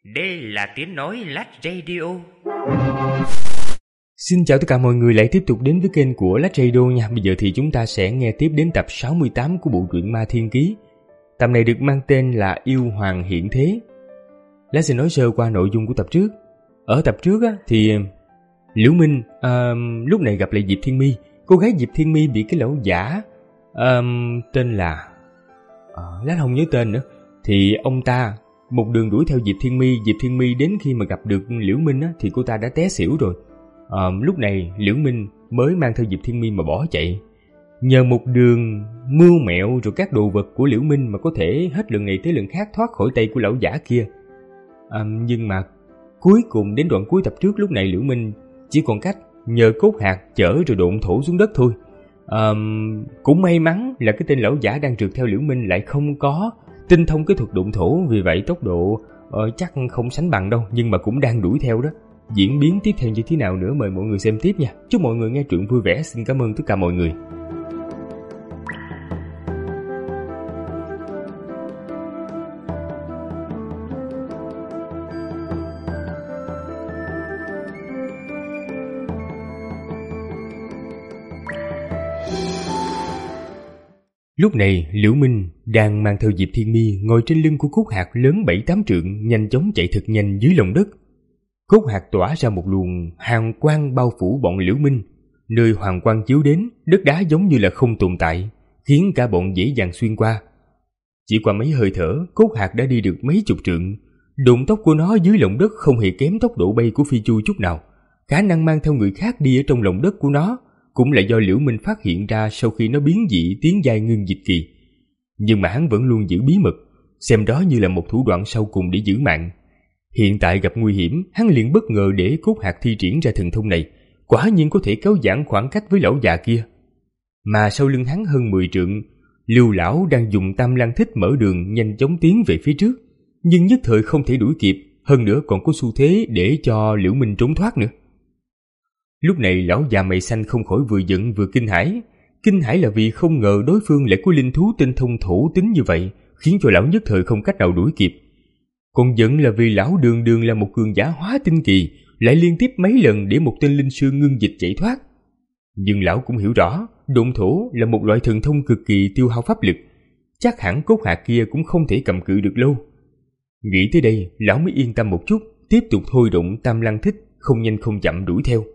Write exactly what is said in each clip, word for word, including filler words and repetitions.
Đây là tiếng nói Lách Radio. Xin chào tất cả mọi người lại tiếp tục đến với kênh của Lách Radio nha. Bây giờ thì chúng ta sẽ nghe tiếp đến tập sáu mươi tám của bộ truyện Ma Thiên Ký. Tập này được mang tên là Yêu Hoàng Hiện Thế. Lát sẽ nói sơ qua nội dung của tập trước. Ở tập trước á, thì Liễu Minh uh, lúc này gặp lại Diệp Thiên Mi. Cô gái Diệp Thiên Mi bị cái lão giả um, tên là uh, Lát không nhớ tên nữa. Thì ông ta một đường đuổi theo Diệp Thiên Mi. Diệp Thiên Mi đến khi mà gặp được Liễu Minh á, thì cô ta đã té xỉu rồi. À, lúc này Liễu Minh mới mang theo Diệp Thiên Mi mà bỏ chạy. Nhờ một đường mưu mẹo rồi các đồ vật của Liễu Minh mà có thể hết lần này tới lần khác thoát khỏi tay của lão giả kia. À, nhưng mà cuối cùng đến đoạn cuối tập trước, lúc này Liễu Minh chỉ còn cách nhờ cốt hạt chở rồi độn thổ xuống đất thôi. À, cũng may mắn là cái tên lão giả đang trượt theo Liễu Minh lại không có tinh thông cái thuật độn thổ, vì vậy tốc độ uh, chắc không sánh bằng đâu, nhưng mà cũng đang đuổi theo đó. Diễn biến tiếp theo như thế nào nữa mời mọi người xem tiếp nha. Chúc mọi người nghe truyện vui vẻ. Xin cảm ơn tất cả mọi người. Lúc này Liễu Minh đang mang theo Diệp Thiên Mi ngồi trên lưng của cốt hạt lớn bảy tám trượng, nhanh chóng chạy thật nhanh dưới lòng đất. Cốt hạt tỏa ra một luồng hàn quang bao phủ bọn Liễu Minh. Nơi hoàng quang chiếu đến, đất đá giống như là không tồn tại, khiến cả bọn dễ dàng xuyên qua. Chỉ qua mấy hơi thở, cốt hạt đã đi được mấy chục trượng. Độn tốc của nó dưới lòng đất không hề kém tốc độ bay của phi chu chút nào. Khả năng mang theo người khác đi ở trong lòng đất của nó cũng là do Liễu Minh phát hiện ra sau khi nó biến dị tiến giai ngưng dịch kỳ. Nhưng mà hắn vẫn luôn giữ bí mật, xem đó như là một thủ đoạn sau cùng để giữ mạng. Hiện tại gặp nguy hiểm, hắn liền bất ngờ để cốt hạt thi triển ra thần thông này, quả nhiên có thể kéo giãn khoảng cách với lão già kia. Mà sau lưng hắn hơn mười trượng, Lưu lão đang dùng Tam Lang Thích mở đường nhanh chóng tiến về phía trước, nhưng nhất thời không thể đuổi kịp, hơn nữa còn có xu thế để cho Liễu Minh trốn thoát nữa. Lúc này lão già mày xanh không khỏi vừa giận vừa kinh hãi. Kinh hãi là vì không ngờ đối phương lại có linh thú tinh thông thổ tính như vậy, khiến cho lão nhất thời không cách nào đuổi kịp. Còn giận là vì lão đường đường là một cường giả hóa tinh kỳ, lại liên tiếp mấy lần để một tên linh sư ngưng dịch chạy thoát. Nhưng lão cũng hiểu rõ, độn thổ là một loại thần thông cực kỳ tiêu hao pháp lực, chắc hẳn cốt hạt kia cũng không thể cầm cự được lâu. Nghĩ tới đây, lão mới yên tâm một chút, tiếp tục thôi động Tam Lang Thích, không nhanh không chậm đuổi theo.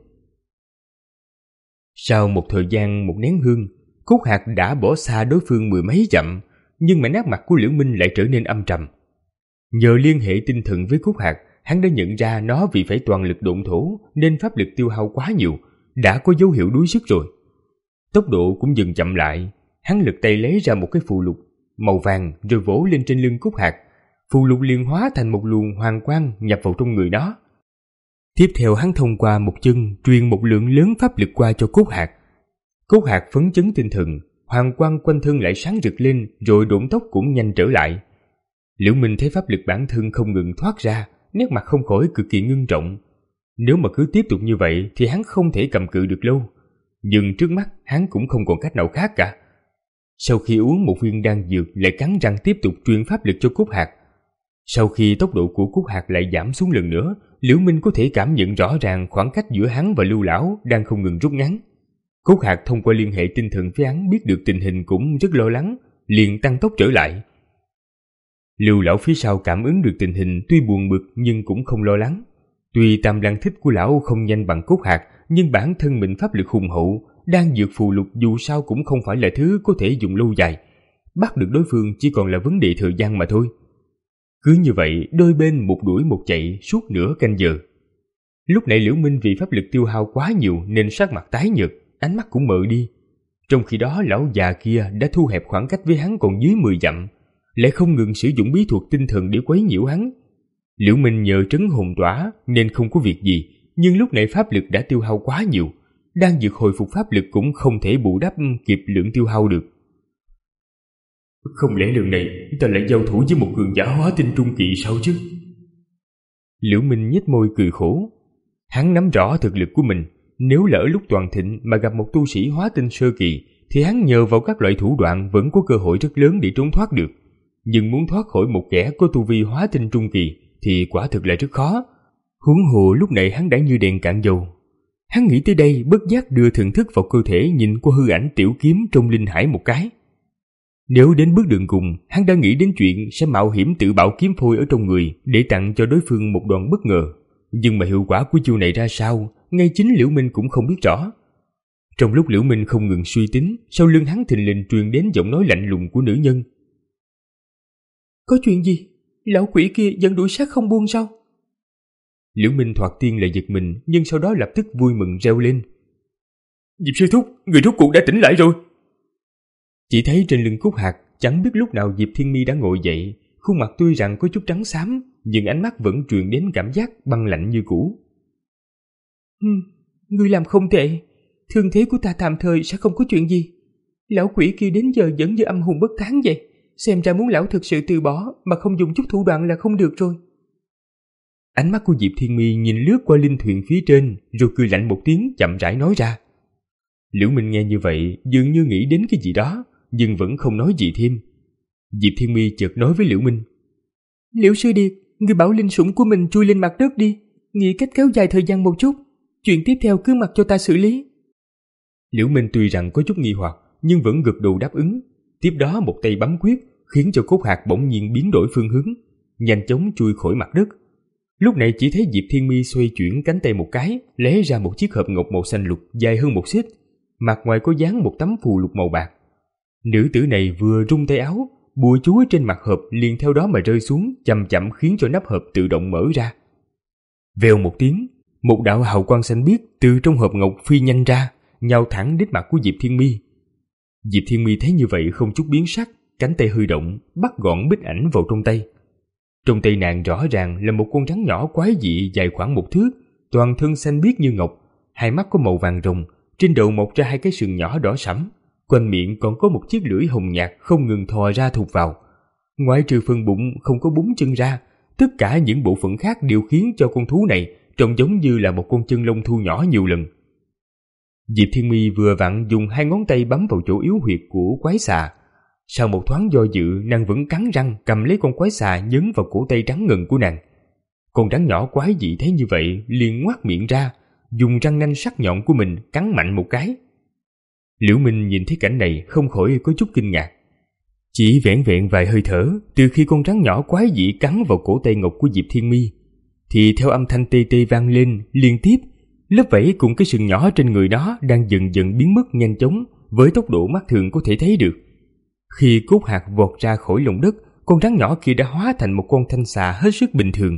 Sau một thời gian một nén hương, cốt hạt đã bỏ xa đối phương mười mấy dặm, nhưng mà nét mặt của Liễu Minh lại trở nên âm trầm. Nhờ liên hệ tinh thần với cốt hạt, hắn đã nhận ra nó vì phải toàn lực độn thổ nên pháp lực tiêu hao quá nhiều, đã có dấu hiệu đuối sức rồi. Tốc độ cũng dần chậm lại, hắn lật tay lấy ra một cái phù lục màu vàng rồi vỗ lên trên lưng cốt hạt. Phù lục liền hóa thành một luồng hoàng quang nhập vào trong người nó. Tiếp theo hắn thông qua một chân truyền một lượng lớn pháp lực qua cho cốt hạt. Cốt hạt phấn chấn tinh thần, hoàng quang quanh thân lại sáng rực lên, rồi độn tốc cũng nhanh trở lại. Liễu Minh thấy pháp lực bản thân không ngừng thoát ra, nét mặt không khỏi cực kỳ ngưng trọng. Nếu mà cứ tiếp tục như vậy thì hắn không thể cầm cự được lâu. Nhưng trước mắt hắn cũng không còn cách nào khác cả. Sau khi uống một viên đan dược lại cắn răng tiếp tục truyền pháp lực cho cốt hạt. Sau khi tốc độ của cốt hạt lại giảm xuống lần nữa, Liễu Minh có thể cảm nhận rõ ràng khoảng cách giữa hắn và Lưu lão đang không ngừng rút ngắn. Cốt hạt thông qua liên hệ tinh thần với hắn biết được tình hình cũng rất lo lắng, liền tăng tốc trở lại. Lưu lão phía sau cảm ứng được tình hình tuy buồn bực nhưng cũng không lo lắng. Tuy Tam Lang Thích của lão không nhanh bằng cốt hạt, nhưng bản thân mình pháp lực hùng hậu, đan dược phù lục dù sao cũng không phải là thứ có thể dùng lâu dài. Bắt được đối phương chỉ còn là vấn đề thời gian mà thôi. Cứ như vậy, đôi bên một đuổi một chạy suốt nửa canh giờ. Lúc này Liễu Minh vì pháp lực tiêu hao quá nhiều nên sắc mặt tái nhợt, ánh mắt cũng mờ đi. Trong khi đó lão già kia đã thu hẹp khoảng cách với hắn còn dưới mười dặm, lại không ngừng sử dụng bí thuật tinh thần để quấy nhiễu hắn. Liễu Minh nhờ trấn hồn tỏa nên không có việc gì, nhưng lúc này pháp lực đã tiêu hao quá nhiều, đang dược hồi phục pháp lực cũng không thể bù đắp kịp lượng tiêu hao được. Không lẽ lần này ta lại giao thủ với một cường giả hóa tinh trung kỳ sao chứ? Liễu Minh nhếch môi cười khổ. Hắn nắm rõ thực lực của mình, nếu lỡ lúc toàn thịnh mà gặp một tu sĩ hóa tinh sơ kỳ thì hắn nhờ vào các loại thủ đoạn vẫn có cơ hội rất lớn để trốn thoát được. Nhưng muốn thoát khỏi một kẻ có tu vi hóa tinh trung kỳ thì quả thực là rất khó. Huống hồ lúc này hắn đã như đèn cạn dầu. Hắn nghĩ tới đây, bất giác đưa thần thức vào cơ thể, nhìn qua hư ảnh tiểu kiếm trong linh hải một cái. Nếu đến bước đường cùng, hắn đã nghĩ đến chuyện sẽ mạo hiểm tự bạo kiếm phôi ở trong người để tặng cho đối phương một đòn bất ngờ. Nhưng mà hiệu quả của chiêu này ra sao, ngay chính Liễu Minh cũng không biết rõ. Trong lúc Liễu Minh không ngừng suy tính, sau lưng hắn thình lình truyền đến giọng nói lạnh lùng của nữ nhân. Có chuyện gì? Lão quỷ kia vẫn đuổi sát không buông sao? Liễu Minh thoạt tiên là giật mình, nhưng sau đó lập tức vui mừng reo lên. Diệp sư thúc, người rốt cuộc đã tỉnh lại rồi. Chỉ thấy trên lưng Cúc Hạc, chẳng biết lúc nào Diệp Thiên Mi đã ngồi dậy, khuôn mặt tuy rằng có chút trắng xám, nhưng ánh mắt vẫn truyền đến cảm giác băng lạnh như cũ. Hừm, ngươi làm không tệ, thương thế của ta tạm thời sẽ không có chuyện gì. Lão quỷ kia đến giờ vẫn như âm hồn bất tán vậy, xem ra muốn lão thực sự từ bỏ mà không dùng chút thủ đoạn là không được rồi. Ánh mắt của Diệp Thiên Mi nhìn lướt qua linh thuyền phía trên, rồi cười lạnh một tiếng, chậm rãi nói ra. Liễu Minh nghe như vậy, dường như nghĩ đến cái gì đó, nhưng vẫn không nói gì thêm. Diệp Thiên Mi chợt nói với Liễu Minh. Liễu sư điệt, người bảo linh sủng của mình chui lên mặt đất đi, nghĩ cách kéo dài thời gian một chút, chuyện tiếp theo cứ mặc cho ta xử lý. Liễu Minh tuy rằng có chút nghi hoặc, nhưng vẫn gật đầu đáp ứng. Tiếp đó một tay bấm quyết, khiến cho Cốt Hạc bỗng nhiên biến đổi phương hướng, nhanh chóng chui khỏi mặt đất. Lúc này chỉ thấy Diệp Thiên Mi xoay chuyển cánh tay một cái, lấy ra một chiếc hộp ngọc màu xanh lục dài hơn một xích, mặt ngoài có dán một tấm phù lục màu bạc. Nữ tử này vừa rung tay áo, bùa chú trên mặt hộp liền theo đó mà rơi xuống, chậm chậm khiến cho nắp hộp tự động mở ra. Vèo một tiếng, một đạo hào quang xanh biếc từ trong hộp ngọc phi nhanh ra, nhào thẳng đến mặt của Diệp Thiên Mi. Diệp Thiên Mi thấy như vậy không chút biến sắc, cánh tay hơi động, bắt gọn bích ảnh vào trong tay. Trong tay nàng rõ ràng là một con rắn nhỏ quái dị dài khoảng một thước, toàn thân xanh biếc như ngọc, hai mắt có màu vàng rồng, trên đầu mọc ra hai cái sừng nhỏ đỏ sẫm, quanh miệng còn có một chiếc lưỡi hồng nhạt không ngừng thò ra thụt vào. Ngoại trừ phần bụng không có bốn chân ra, tất cả những bộ phận khác đều khiến cho con thú này trông giống như là một con chân lông thu nhỏ nhiều lần. Diệp Thiên Mi vừa vặn dùng hai ngón tay bấm vào chỗ yếu huyệt của quái xà. Sau một thoáng do dự, nàng vẫn cắn răng cầm lấy con quái xà nhấn vào cổ tay trắng ngần của nàng. Con rắn nhỏ quái dị thấy như vậy liền ngoác miệng ra, dùng răng nanh sắc nhọn của mình cắn mạnh một cái. Liễu Minh nhìn thấy cảnh này không khỏi có chút kinh ngạc. Chỉ vẻn vẹn vài hơi thở từ khi con rắn nhỏ quái dị cắn vào cổ tay ngọc của Diệp Thiên Mi, thì theo âm thanh tê tê vang lên liên tiếp, lớp vảy cùng cái sừng nhỏ trên người nó đang dần dần biến mất nhanh chóng với tốc độ mắt thường có thể thấy được. Khi Cốt Hạc vọt ra khỏi lòng đất, con rắn nhỏ kia đã hóa thành một con thanh xà hết sức bình thường.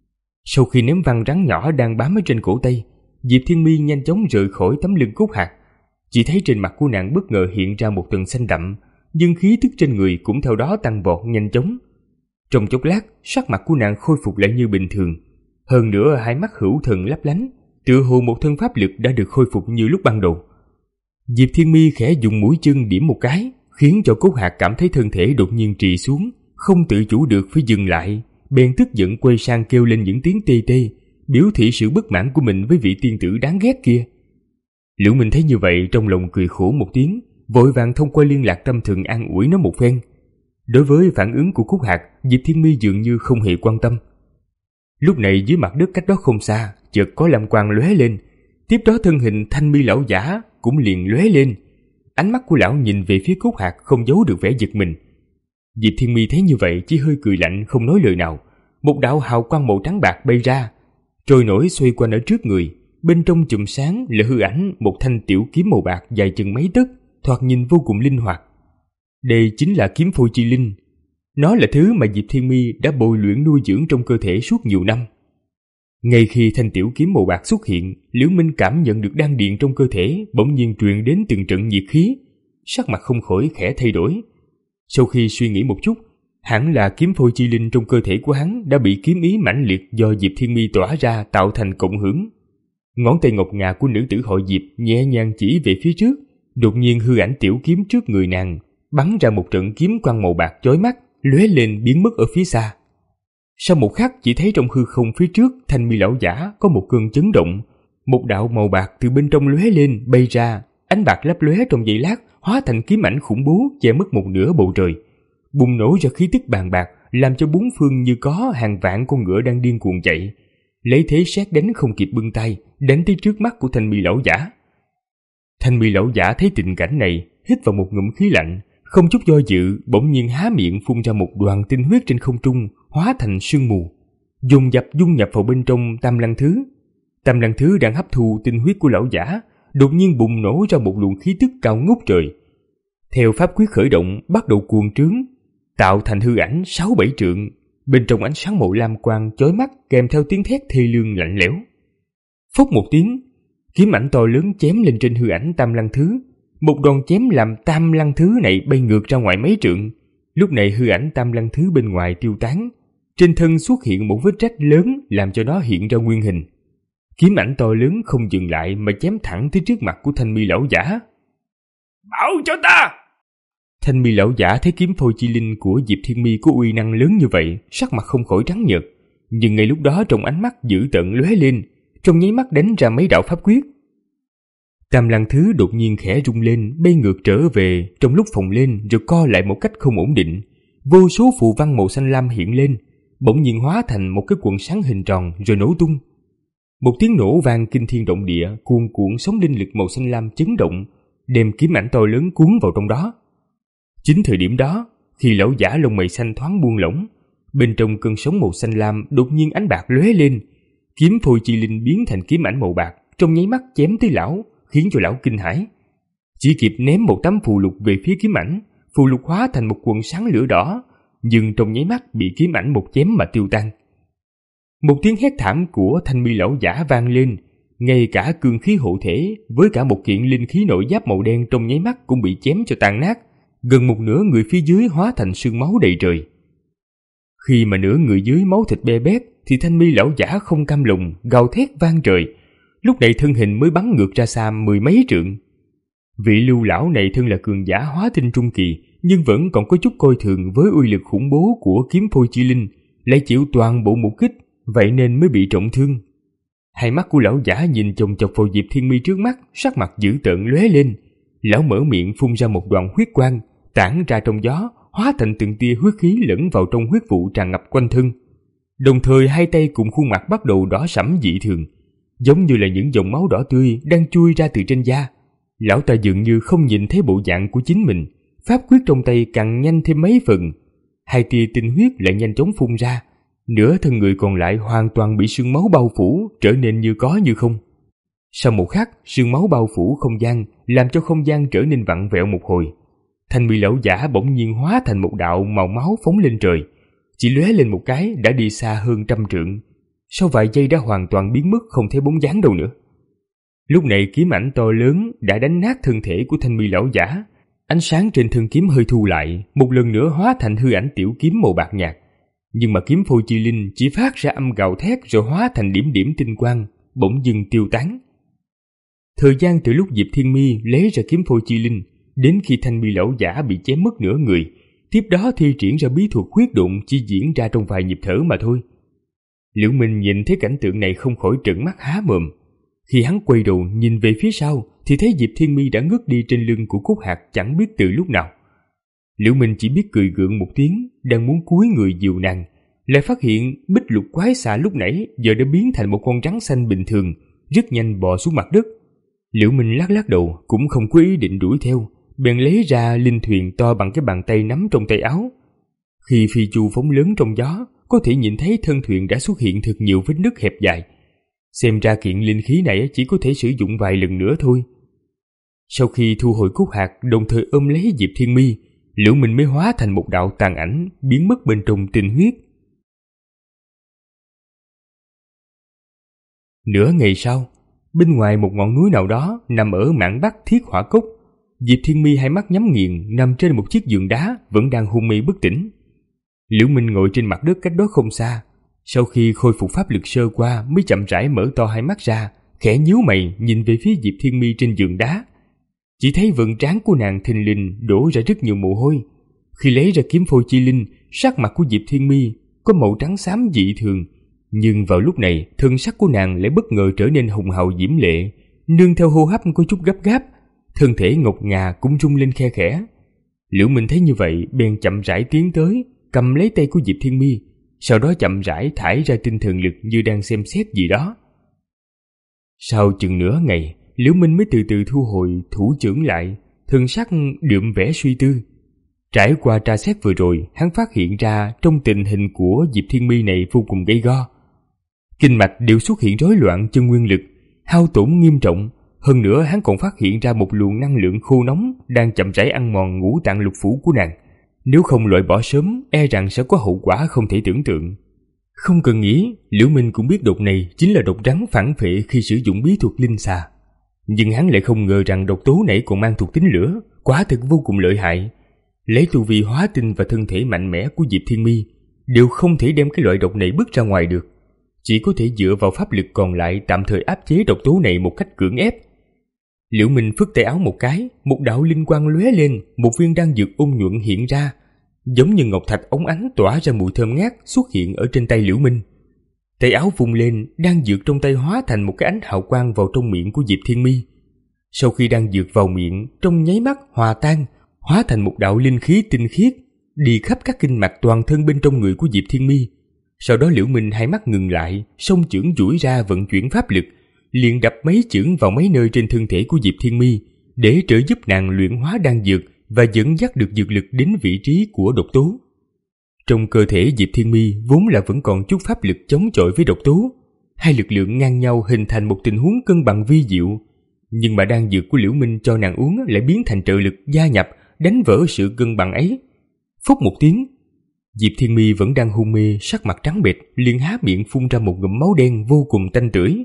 Sau khi ném văng rắn nhỏ đang bám ở trên cổ tay, Diệp Thiên Mi nhanh chóng rời khỏi tấm lưng Cốt Hạc. Chỉ thấy trên mặt của nàng bất ngờ hiện ra một tầng xanh đậm, nhưng khí tức trên người cũng theo đó tăng vọt nhanh chóng. Trong chốc lát, sắc mặt của nàng khôi phục lại như bình thường. Hơn nữa hai mắt hữu thần lấp lánh, tựa hồ một thân pháp lực đã được khôi phục như lúc ban đầu. Diệp Thiên Mi khẽ dùng mũi chân điểm một cái, khiến cho Cốt Hạc cảm thấy thân thể đột nhiên trì xuống, không tự chủ được phải dừng lại, bèn tức giận quay sang kêu lên những tiếng tê tê, biểu thị sự bất mãn của mình với vị tiên tử đáng ghét kia. Liễu Minh thấy như vậy trong lòng cười khổ một tiếng, vội vàng thông qua liên lạc tâm thần an ủi nó một phen. Đối với phản ứng của Cốt Hạc, Diệp Thiên Mi dường như không hề quan tâm. Lúc này dưới mặt đất cách đó không xa, chợt có lam quang lóe lên, tiếp đó thân hình Thanh Mi lão giả cũng liền lóe lên. Ánh mắt của lão nhìn về phía Cốt Hạc không giấu được vẻ giật mình. Diệp Thiên Mi thấy như vậy chỉ hơi cười lạnh không nói lời nào. Một đạo hào quang màu trắng bạc bay ra, trôi nổi xoay quanh ở trước người. Bên trong chùm sáng là hư ảnh một thanh tiểu kiếm màu bạc dài chừng mấy tấc, thoạt nhìn vô cùng linh hoạt. Đây chính là kiếm phôi chi linh. Nó là thứ mà Diệp Thiên Mi đã bồi luyện nuôi dưỡng trong cơ thể suốt nhiều năm. Ngay khi thanh tiểu kiếm màu bạc xuất hiện, Liễu Minh cảm nhận được đan điền trong cơ thể bỗng nhiên truyền đến từng trận nhiệt khí, sắc mặt không khỏi khẽ thay đổi. Sau khi suy nghĩ một chút, hẳn là kiếm phôi chi linh trong cơ thể của hắn đã bị kiếm ý mãnh liệt do Diệp Thiên Mi tỏa ra tạo thành cộng hưởng. Ngón tay ngọc ngà của nữ tử họ Diệp nhẹ nhàng chỉ về phía trước, đột nhiên hư ảnh tiểu kiếm trước người nàng bắn ra một trận kiếm quang màu bạc chói mắt, lóe lên biến mất ở phía xa. Sau một khắc chỉ thấy trong hư không phía trước Thanh Mi lão giả có một cơn chấn động, một đạo màu bạc từ bên trong lóe lên bay ra, ánh bạc lấp lóe trong giây lát hóa thành kiếm ảnh khủng bố che mất một nửa bầu trời, bùng nổ ra khí tức bàn bạc làm cho bốn phương như có hàng vạn con ngựa đang điên cuồng chạy, lấy thế sét đánh không kịp bưng tay, đánh tới trước mắt của Thanh Mi lão giả. Thanh Mi lão giả thấy tình cảnh này, hít vào một ngụm khí lạnh, không chút do dự, bỗng nhiên há miệng phun ra một đoàn tinh huyết trên không trung, hóa thành sương mù, dồn dập dung nhập vào bên trong Tam Lăng Thứ. Tam Lăng Thứ đang hấp thu tinh huyết của lão giả, đột nhiên bùng nổ ra một luồng khí tức cao ngút trời. Theo pháp quyết khởi động, bắt đầu cuồng trướng, tạo thành hư ảnh sáu bảy trượng, bên trong ánh sáng màu lam quang chói mắt kèm theo tiếng thét thê lương lạnh lẽo. Phốc một tiếng, kiếm ảnh to lớn chém lên trên hư ảnh Tam Lăng Thứ. Một đòn chém làm Tam Lăng Thứ này bay ngược ra ngoài mấy trượng. Lúc này hư ảnh Tam Lăng Thứ bên ngoài tiêu tán, trên thân xuất hiện một vết rách lớn làm cho nó hiện ra nguyên hình. Kiếm ảnh to lớn không dừng lại mà chém thẳng tới trước mặt của Thanh Mi lão giả. Bảo cho ta! Thanh Mi lão giả thấy kiếm phôi chi linh của Diệp Thiên Mi có uy năng lớn như vậy, sắc mặt không khỏi trắng nhợt, nhưng ngay lúc đó trong ánh mắt dữ tợn lóe lên, trong nháy mắt đánh ra mấy đạo pháp quyết. Tam Lăng Thứ đột nhiên khẽ rung lên, bay ngược trở về, trong lúc phồng lên rồi co lại một cách không ổn định. Vô số phù văn màu xanh lam hiện lên, bỗng nhiên hóa thành một cái quần sáng hình tròn rồi nổ tung. Một tiếng nổ vang kinh thiên động địa, cuồn cuộn sóng linh lực màu xanh lam chấn động, đem kiếm ảnh to lớn cuốn vào trong đó. Chính thời điểm đó, khi lão giả lông mày xanh thoáng buông lỏng, bên trong cơn sóng màu xanh lam đột nhiên ánh bạc lóe lên, kiếm phôi chi linh biến thành kiếm ảnh màu bạc, trong nháy mắt chém tới lão, khiến cho lão kinh hãi. Chỉ kịp ném một tấm phù lục về phía kiếm ảnh, phù lục hóa thành một quần sáng lửa đỏ, nhưng trong nháy mắt bị kiếm ảnh một chém mà tiêu tan. Một tiếng hét thảm của Thanh Mi lão giả vang lên, ngay cả cương khí hộ thể với cả một kiện linh khí nội giáp màu đen trong nháy mắt cũng bị chém cho tan nát, gần một nửa người phía dưới hóa thành sương máu đầy trời. Khi mà nửa người dưới máu thịt be bét thì Thanh Mi lão giả không cam lòng, gào thét vang trời. Lúc này thân hình mới bắn ngược ra xa mười mấy trượng. Vị Lưu lão này thân là cường giả hóa tinh trung kỳ, nhưng vẫn còn có chút coi thường với uy lực khủng bố của kiếm phôi chi linh, lại chịu toàn bộ một kích, vậy nên mới bị trọng thương. Hai mắt của lão giả nhìn chồng chọc vào Diệp Thiên Mi trước mắt, sắc mặt dữ tợn lóe lên. Lão mở miệng phun ra một đoàn huyết quang, tản ra trong gió, hóa thành từng tia huyết khí lẫn vào trong huyết vụ tràn ngập quanh thân. Đồng thời hai tay cùng khuôn mặt bắt đầu đỏ sẫm dị thường, giống như là những dòng máu đỏ tươi đang chui ra từ trên da. Lão ta dường như không nhìn thấy bộ dạng của chính mình, pháp quyết trong tay càng nhanh thêm mấy phần. Hai tia tinh huyết lại nhanh chóng phun ra, nửa thân người còn lại hoàn toàn bị sương máu bao phủ, trở nên như có như không. Sau một khắc, sương máu bao phủ không gian, làm cho không gian trở nên vặn vẹo một hồi. Thanh Mi lão giả bỗng nhiên hóa thành một đạo màu máu phóng lên trời, chỉ lóe lên một cái đã đi xa hơn trăm trượng. Sau vài giây đã hoàn toàn biến mất, không thấy bóng dáng đâu nữa. Lúc này kiếm ảnh to lớn đã đánh nát thân thể của Thanh Mi lão giả, ánh sáng trên thân kiếm hơi thu lại, một lần nữa hóa thành hư ảnh tiểu kiếm màu bạc nhạt. Nhưng mà kiếm phôi chi linh chỉ phát ra âm gào thét rồi hóa thành điểm điểm tinh quang, bỗng dưng tiêu tán. Thời gian từ lúc Diệp Thiên Mi lấy ra kiếm phôi chi linh đến khi Thanh Mi lão giả bị chém mất nửa người, tiếp đó thi triển ra bí thuật huyết độn chỉ diễn ra trong vài nhịp thở mà thôi. Liễu Minh nhìn thấy cảnh tượng này không khỏi trợn mắt há mồm. Khi hắn quay đầu nhìn về phía sau thì thấy Diệp Thiên Mi đã ngất đi trên lưng của Cúc Hạc chẳng biết từ lúc nào. Liễu Minh chỉ biết cười gượng một tiếng, đang muốn cúi người dìu nàng, lại phát hiện bích lục quái xà lúc nãy giờ đã biến thành một con rắn xanh bình thường, rất nhanh bò xuống mặt đất. Liễu Minh lắc lắc đầu, cũng không có ý định đuổi theo, bèn lấy ra linh thuyền to bằng cái bàn tay nắm trong tay áo. Khi phi chu phóng lớn trong gió, có thể nhìn thấy thân thuyền đã xuất hiện thật nhiều vết nứt hẹp dài. Xem ra kiện linh khí này chỉ có thể sử dụng vài lần nữa thôi. Sau khi thu hồi Cúc Hạc, đồng thời ôm lấy Diệp Thiên Mi, Liễu Minh mới hóa thành một đạo tàn ảnh, biến mất bên trong tinh huyết. Nửa ngày sau, bên ngoài một ngọn núi nào đó nằm ở mạn bắc Thiết Hỏa Cốc, Diệp Thiên Mi hai mắt nhắm nghiền nằm trên một chiếc giường đá, vẫn đang hôn mê bất tỉnh. Liễu Minh ngồi trên mặt đất cách đó không xa, sau khi khôi phục pháp lực sơ qua mới chậm rãi mở to hai mắt ra, khẽ nhíu mày nhìn về phía Diệp Thiên Mi trên giường đá. Chỉ thấy vầng trán của nàng thình lình đổ ra rất nhiều mồ hôi. Khi lấy ra kiếm phôi chi linh, sắc mặt của Diệp Thiên Mi có màu trắng xám dị thường, nhưng vào lúc này thân sắc của nàng lại bất ngờ trở nên hùng hậu diễm lệ, nương theo hô hấp có chút gấp gáp, thân thể ngọc ngà cũng rung lên khe khẽ. Liễu Minh thấy như vậy bèn chậm rãi tiến tới, cầm lấy tay của Diệp Thiên My, sau đó chậm rãi thải ra tinh thần lực như đang xem xét gì đó. Sau chừng nửa ngày, Liễu Minh mới từ từ thu hồi thủ chưởng lại, thần sắc đượm vẻ suy tư. Trải qua tra xét vừa rồi, hắn phát hiện ra trong tình hình của Diệp Thiên My này vô cùng gay go. Kinh mạch đều xuất hiện rối loạn chân nguyên lực, hao tổn nghiêm trọng. Hơn nữa hắn còn phát hiện ra một luồng năng lượng khô nóng đang chậm rãi ăn mòn ngũ tạng lục phủ của nàng. Nếu không loại bỏ sớm, e rằng sẽ có hậu quả không thể tưởng tượng. Không cần nghĩ, Liễu Minh cũng biết độc này chính là độc rắn phản phệ khi sử dụng bí thuật linh xà. Nhưng hắn lại không ngờ rằng độc tố này còn mang thuộc tính lửa, quả thực vô cùng lợi hại. Lấy tu vi hóa tinh và thân thể mạnh mẽ của Diệp Thiên My, đều không thể đem cái loại độc này bước ra ngoài được. Chỉ có thể dựa vào pháp lực còn lại tạm thời áp chế độc tố này một cách cưỡng ép. Liễu Minh phất tay áo một cái, một đạo linh quang lóe lên, một viên đan dược ôn nhuận hiện ra, giống như ngọc thạch óng ánh tỏa ra mùi thơm ngát xuất hiện ở trên tay Liễu Minh. Tay áo vung lên, đan dược trong tay hóa thành một cái ánh hào quang vào trong miệng của Diệp Thiên My. Sau khi đan dược vào miệng, trong nháy mắt hòa tan, hóa thành một đạo linh khí tinh khiết, đi khắp các kinh mạch toàn thân bên trong người của Diệp Thiên My. Sau đó Liễu Minh hai mắt ngừng lại, song chưởng duỗi ra vận chuyển pháp lực, liền đập mấy chưởng vào mấy nơi trên thân thể của Diệp Thiên My để trợ giúp nàng luyện hóa đan dược và dẫn dắt được dược lực đến vị trí của độc tố. Trong cơ thể Diệp Thiên My vốn là vẫn còn chút pháp lực chống chọi với độc tố, hai lực lượng ngang nhau hình thành một tình huống cân bằng vi diệu. Nhưng mà đan dược của Liễu Minh cho nàng uống lại biến thành trợ lực gia nhập, đánh vỡ sự cân bằng ấy. Phốc một tiếng, Diệp Thiên My vẫn đang hôn mê, sắc mặt trắng bệch, liền há miệng phun ra một ngụm máu đen vô cùng tanh tưởi.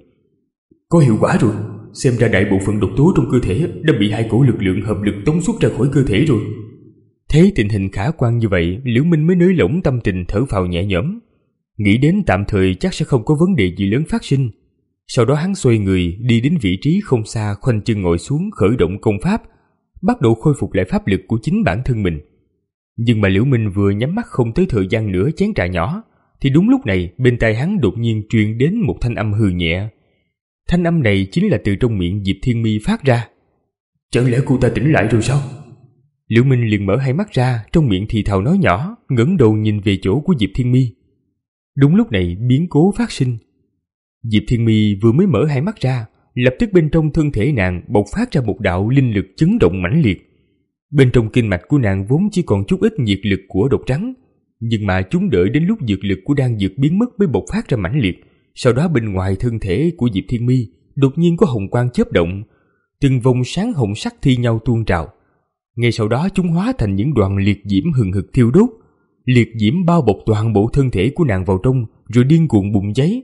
Có hiệu quả rồi, xem ra đại bộ phận độc tố trong cơ thể đã bị hai cổ lực lượng hợp lực tống xuất ra khỏi cơ thể rồi. Thấy tình hình khả quan như vậy, Liễu Minh mới nới lỏng tâm tình, thở phào nhẹ nhõm, nghĩ đến tạm thời chắc sẽ không có vấn đề gì lớn phát sinh. Sau đó hắn xoay người đi đến vị trí không xa, khoanh chân ngồi xuống khởi động công pháp, bắt đầu khôi phục lại pháp lực của chính bản thân mình. Nhưng mà Liễu Minh vừa nhắm mắt không tới thời gian nửa chén trà nhỏ, thì đúng lúc này bên tai hắn đột nhiên truyền đến một thanh âm hừ nhẹ. Thanh âm này chính là từ trong miệng Diệp Thiên My phát ra. Chẳng lẽ cô ta tỉnh lại rồi sao? Liễu Minh liền mở hai mắt ra, trong miệng thì thào nói nhỏ, ngẩng đầu nhìn về chỗ của Diệp Thiên My. Đúng lúc này biến cố phát sinh. Diệp Thiên My vừa mới mở hai mắt ra, lập tức bên trong thân thể nàng bộc phát ra một đạo linh lực chấn động mãnh liệt. Bên trong kinh mạch của nàng vốn chỉ còn chút ít nhiệt lực của độc rắn, nhưng mà chúng đợi đến lúc dược lực của đan dược biến mất mới bộc phát ra mãnh liệt. Sau đó bên ngoài thân thể của Diệp Thiên My đột nhiên có hồng quang chớp động, từng vòng sáng hồng sắc thi nhau tuôn trào. Ngay sau đó chúng hóa thành những đoàn liệt diễm hừng hực thiêu đốt, liệt diễm bao bọc toàn bộ thân thể của nàng vào trong, rồi điên cuồng bùng cháy.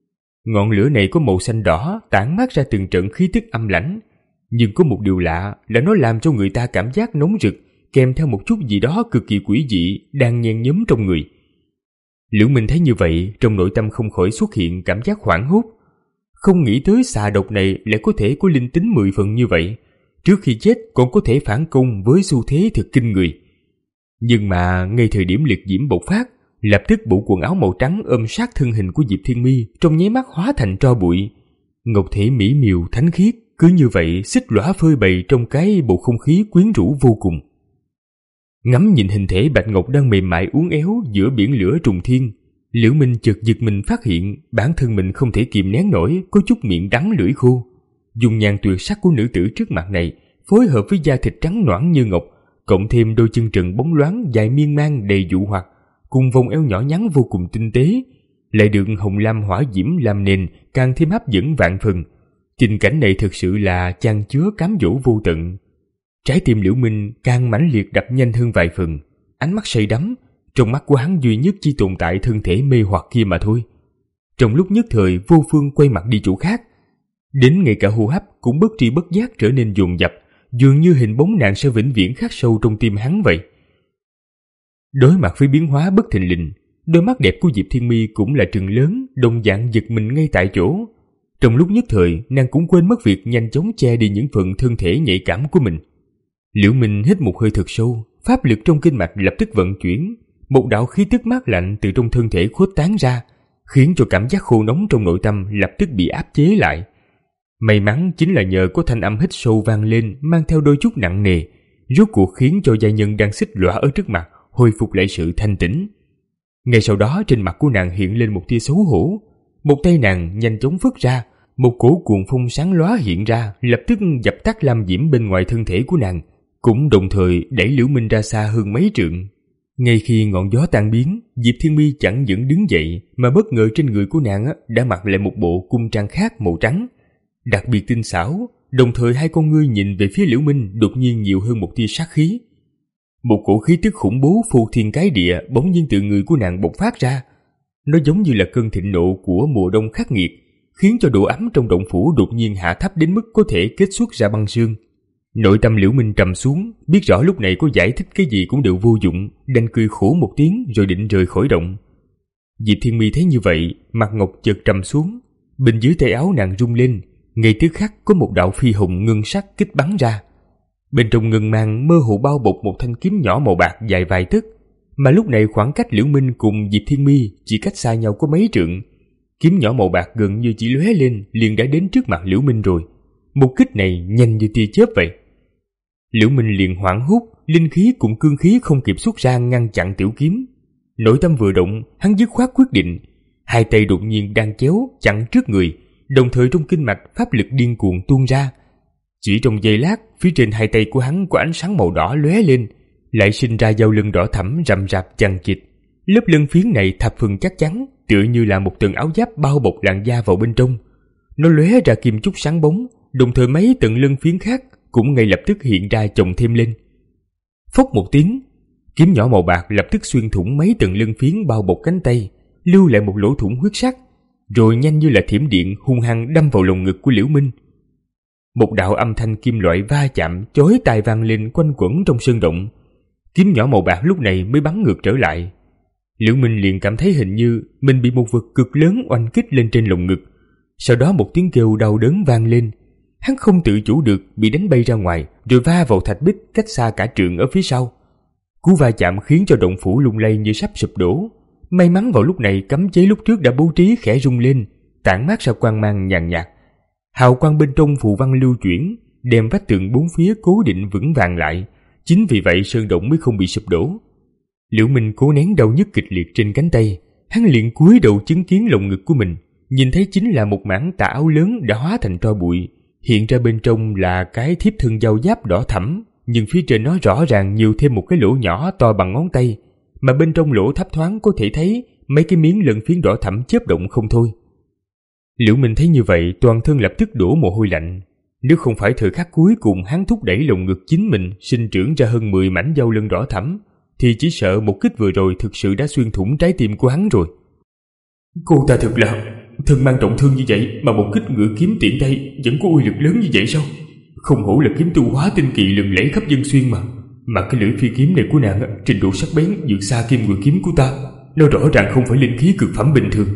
Ngọn lửa này có màu xanh đỏ, tản mát ra từng trận khí tức âm lãnh, nhưng có một điều lạ là nó làm cho người ta cảm giác nóng rực, kèm theo một chút gì đó cực kỳ quỷ dị đang nhen nhóm trong người. Liễu Minh thấy như vậy, trong nội tâm không khỏi xuất hiện cảm giác hoảng hốt. Không nghĩ tới xà độc này lại có thể có linh tính mười phần như vậy, trước khi chết còn có thể phản công với xu thế thực kinh người. Nhưng mà ngay thời điểm liệt diễm bộc phát, lập tức bộ quần áo màu trắng ôm sát thân hình của Diệp Thiên My trong nháy mắt hóa thành tro bụi. Ngọc thể mỹ miều thánh khiết cứ như vậy xích lõa phơi bày trong cái bầu không khí quyến rũ vô cùng. Ngắm nhìn hình thể bạch ngọc đang mềm mại uốn éo giữa biển lửa trùng thiên, Liễu Minh chợt giật mình phát hiện bản thân mình không thể kìm nén nổi, có chút miệng đắng lưỡi khô. Dung nhan tuyệt sắc của nữ tử trước mặt này phối hợp với da thịt trắng nõn như ngọc, cộng thêm đôi chân trần bóng loáng dài miên man đầy dụ hoặc, cùng vòng eo nhỏ nhắn vô cùng tinh tế, lại được hồng lam hỏa diễm làm nền, càng thêm hấp dẫn vạn phần. Tình cảnh này thực sự là chan chứa cám dỗ vô tận. Trái tim Liễu Minh càng mãnh liệt đập nhanh hơn vài phần, ánh mắt say đắm, trong mắt của hắn duy nhất chỉ tồn tại thân thể mê hoặc kia mà thôi. Trong lúc nhất thời vô phương quay mặt đi chỗ khác, đến ngay cả hô hấp cũng bất tri bất giác trở nên dồn dập, dường như hình bóng nàng sẽ vĩnh viễn khắc sâu trong tim hắn vậy. Đối mặt với biến hóa bất thình lình, đôi mắt đẹp của Diệp Thiên My cũng là trừng lớn, đồng dạng giật mình ngay tại chỗ. Trong lúc nhất thời, nàng cũng quên mất việc nhanh chóng che đi những phần thân thể nhạy cảm của mình. Liễu Minh hít một hơi thật sâu, pháp lực trong kinh mạch lập tức vận chuyển, một đạo khí tức mát lạnh từ trong thân thể khuếch tán ra, khiến cho cảm giác khô nóng trong nội tâm lập tức bị áp chế lại. May mắn chính là nhờ có thanh âm hít sâu vang lên mang theo đôi chút nặng nề, rốt cuộc khiến cho gia nhân đang xích lõa ở trước mặt hồi phục lại sự thanh tĩnh. Ngay sau đó trên mặt của nàng hiện lên một tia xấu hổ. Một tay nàng nhanh chóng phất ra, một cổ cuồng phong sáng lóa hiện ra, lập tức dập tắt lam diễm bên ngoài thân thể của nàng, cũng đồng thời đẩy Liễu Minh ra xa hơn mấy trượng. Ngay khi ngọn gió tan biến, Diệp Thiên Mi chẳng những đứng dậy mà bất ngờ trên người của nàng đã mặc lại một bộ cung trang khác màu trắng, đặc biệt tinh xảo. Đồng thời hai con ngươi nhìn về phía Liễu Minh đột nhiên nhiều hơn một tia sát khí. Một cổ khí tức khủng bố phô thiên cái địa bỗng nhiên từ người của nàng bộc phát ra. Nó giống như là cơn thịnh nộ của mùa đông khắc nghiệt, khiến cho độ ấm trong động phủ đột nhiên hạ thấp đến mức có thể kết xuất ra băng sương. Nội tâm Liễu Minh trầm xuống, biết rõ lúc này có giải thích cái gì cũng đều vô dụng, đành cười khổ một tiếng rồi định rời khỏi động. Diệp Thiên Mi thấy như vậy, mặt ngọc chợt trầm xuống, bên dưới tay áo nàng rung lên, ngay tức khắc có một đạo phi hồng ngân sắc kích bắn ra. Bên trong ngân mang mơ hồ bao bọc một thanh kiếm nhỏ màu bạc dài vài tấc, mà lúc này khoảng cách Liễu Minh cùng Diệp Thiên Mi chỉ cách xa nhau có mấy trượng. Kiếm nhỏ màu bạc gần như chỉ lóe lên liền đã đến trước mặt Liễu Minh rồi. Một kích này nhanh như tia chớp vậy. Liễu Minh liền hoảng hốt, linh khí cùng cương khí không kịp xuất ra ngăn chặn tiểu kiếm. Nội tâm vừa động, hắn dứt khoát quyết định, hai tay đột nhiên đang chéo chặn trước người, đồng thời trong kinh mạch pháp lực điên cuồng tuôn ra. Chỉ trong giây lát, phía trên hai tay của hắn có ánh sáng màu đỏ lóe lên, lại sinh ra dao lưng đỏ thẫm rậm rạp chằng chịt. Lớp lân phiến này thập phần chắc chắn, tựa như là một tầng áo giáp bao bọc làn da vào bên trong. Nó lóe ra kim chúc sáng bóng, đồng thời mấy tầng lân phiến khác cũng ngay lập tức hiện ra chồng thêm lên. Phốc một tiếng, kiếm nhỏ màu bạc lập tức xuyên thủng mấy tầng lân phiến bao bọc cánh tay, lưu lại một lỗ thủng huyết sắc, rồi nhanh như là thiểm điện hung hăng đâm vào lồng ngực của Liễu Minh. Một đạo âm thanh kim loại va chạm chói tai vang lên quanh quẩn trong sơn động. Kiếm nhỏ màu bạc lúc này mới bắn ngược trở lại. Liễu Minh liền cảm thấy hình như mình bị một vật cực lớn oanh kích lên trên lồng ngực. Sau đó một tiếng kêu đau đớn vang lên. Hắn không tự chủ được bị đánh bay ra ngoài, rồi va vào thạch bích cách xa cả trượng ở phía sau. Cú va chạm khiến cho động phủ lung lay như sắp sụp đổ. May mắn vào lúc này cấm chế lúc trước đã bố trí khẽ rung lên, tản mát ra quang mang nhàn nhạt. Hào quang bên trong phù văn lưu chuyển, đem vách tường bốn phía cố định vững vàng lại. Chính vì vậy sơn động mới không bị sụp đổ. Liễu Minh cố nén đau nhức kịch liệt trên cánh tay, hắn liền cúi đầu chứng kiến lồng ngực của mình, nhìn thấy chính là một mảng tà áo lớn đã hóa thành tro bụi, hiện ra bên trong là cái thiếp thân dao giáp đỏ thẫm, nhưng phía trên nó rõ ràng nhiều thêm một cái lỗ nhỏ to bằng ngón tay, mà bên trong lỗ thấp thoáng có thể thấy mấy cái miếng lân phiến đỏ thẫm chớp động không thôi. Liễu Minh thấy như vậy, toàn thân lập tức đổ mồ hôi lạnh. Nếu không phải thời khắc cuối cùng hắn thúc đẩy lồng ngực chính mình sinh trưởng ra hơn mười mảnh dao lân đỏ thẫm, thì chỉ sợ một kích vừa rồi thực sự đã xuyên thủng trái tim của hắn rồi. Cô ta thật là thân mang trọng thương như vậy mà một kích ngựa kiếm tiện tay vẫn có uy lực lớn như vậy sao? Không hổ là kiếm tu hóa tinh kỳ lừng lẫy khắp dân xuyên mà. Mà cái lưỡi phi kiếm này của nàng trình độ sắc bén vượt xa kim ngựa kiếm của ta. Nó rõ ràng không phải linh khí cực phẩm bình thường.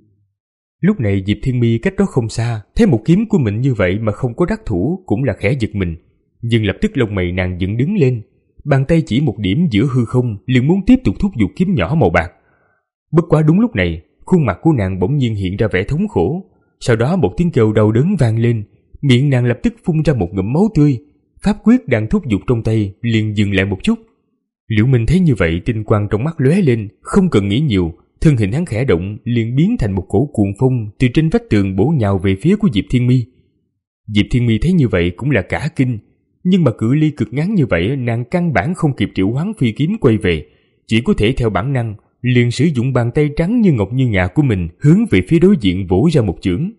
Lúc này Diệp Thiên Mi cách đó không xa, thấy một kiếm của mình như vậy mà không có đắc thủ cũng là khẽ giật mình. Nhưng lập tức lông mày nàng dựng đứng lên, bàn tay chỉ một điểm giữa hư không, liền muốn tiếp tục thúc giục kiếm nhỏ màu bạc. Bất quá đúng lúc này, khuôn mặt của nàng bỗng nhiên hiện ra vẻ thống khổ. Sau đó một tiếng kêu đau đớn vang lên, miệng nàng lập tức phun ra một ngụm máu tươi. Pháp quyết đang thúc giục trong tay liền dừng lại một chút. Liễu Minh thấy như vậy, tinh quang trong mắt lóe lên, không cần nghĩ nhiều, thân hình hắn khẽ động liền biến thành một cổ cuồng phong từ trên vách tường bổ nhào về phía của Diệp Thiên Mi. Diệp Thiên Mi thấy như vậy cũng là cả kinh, nhưng mà cự ly cực ngắn như vậy nàng căn bản không kịp triệu hoán phi kiếm quay về, chỉ có thể theo bản năng liền sử dụng bàn tay trắng như ngọc như ngà của mình hướng về phía đối diện vỗ ra một chưởng.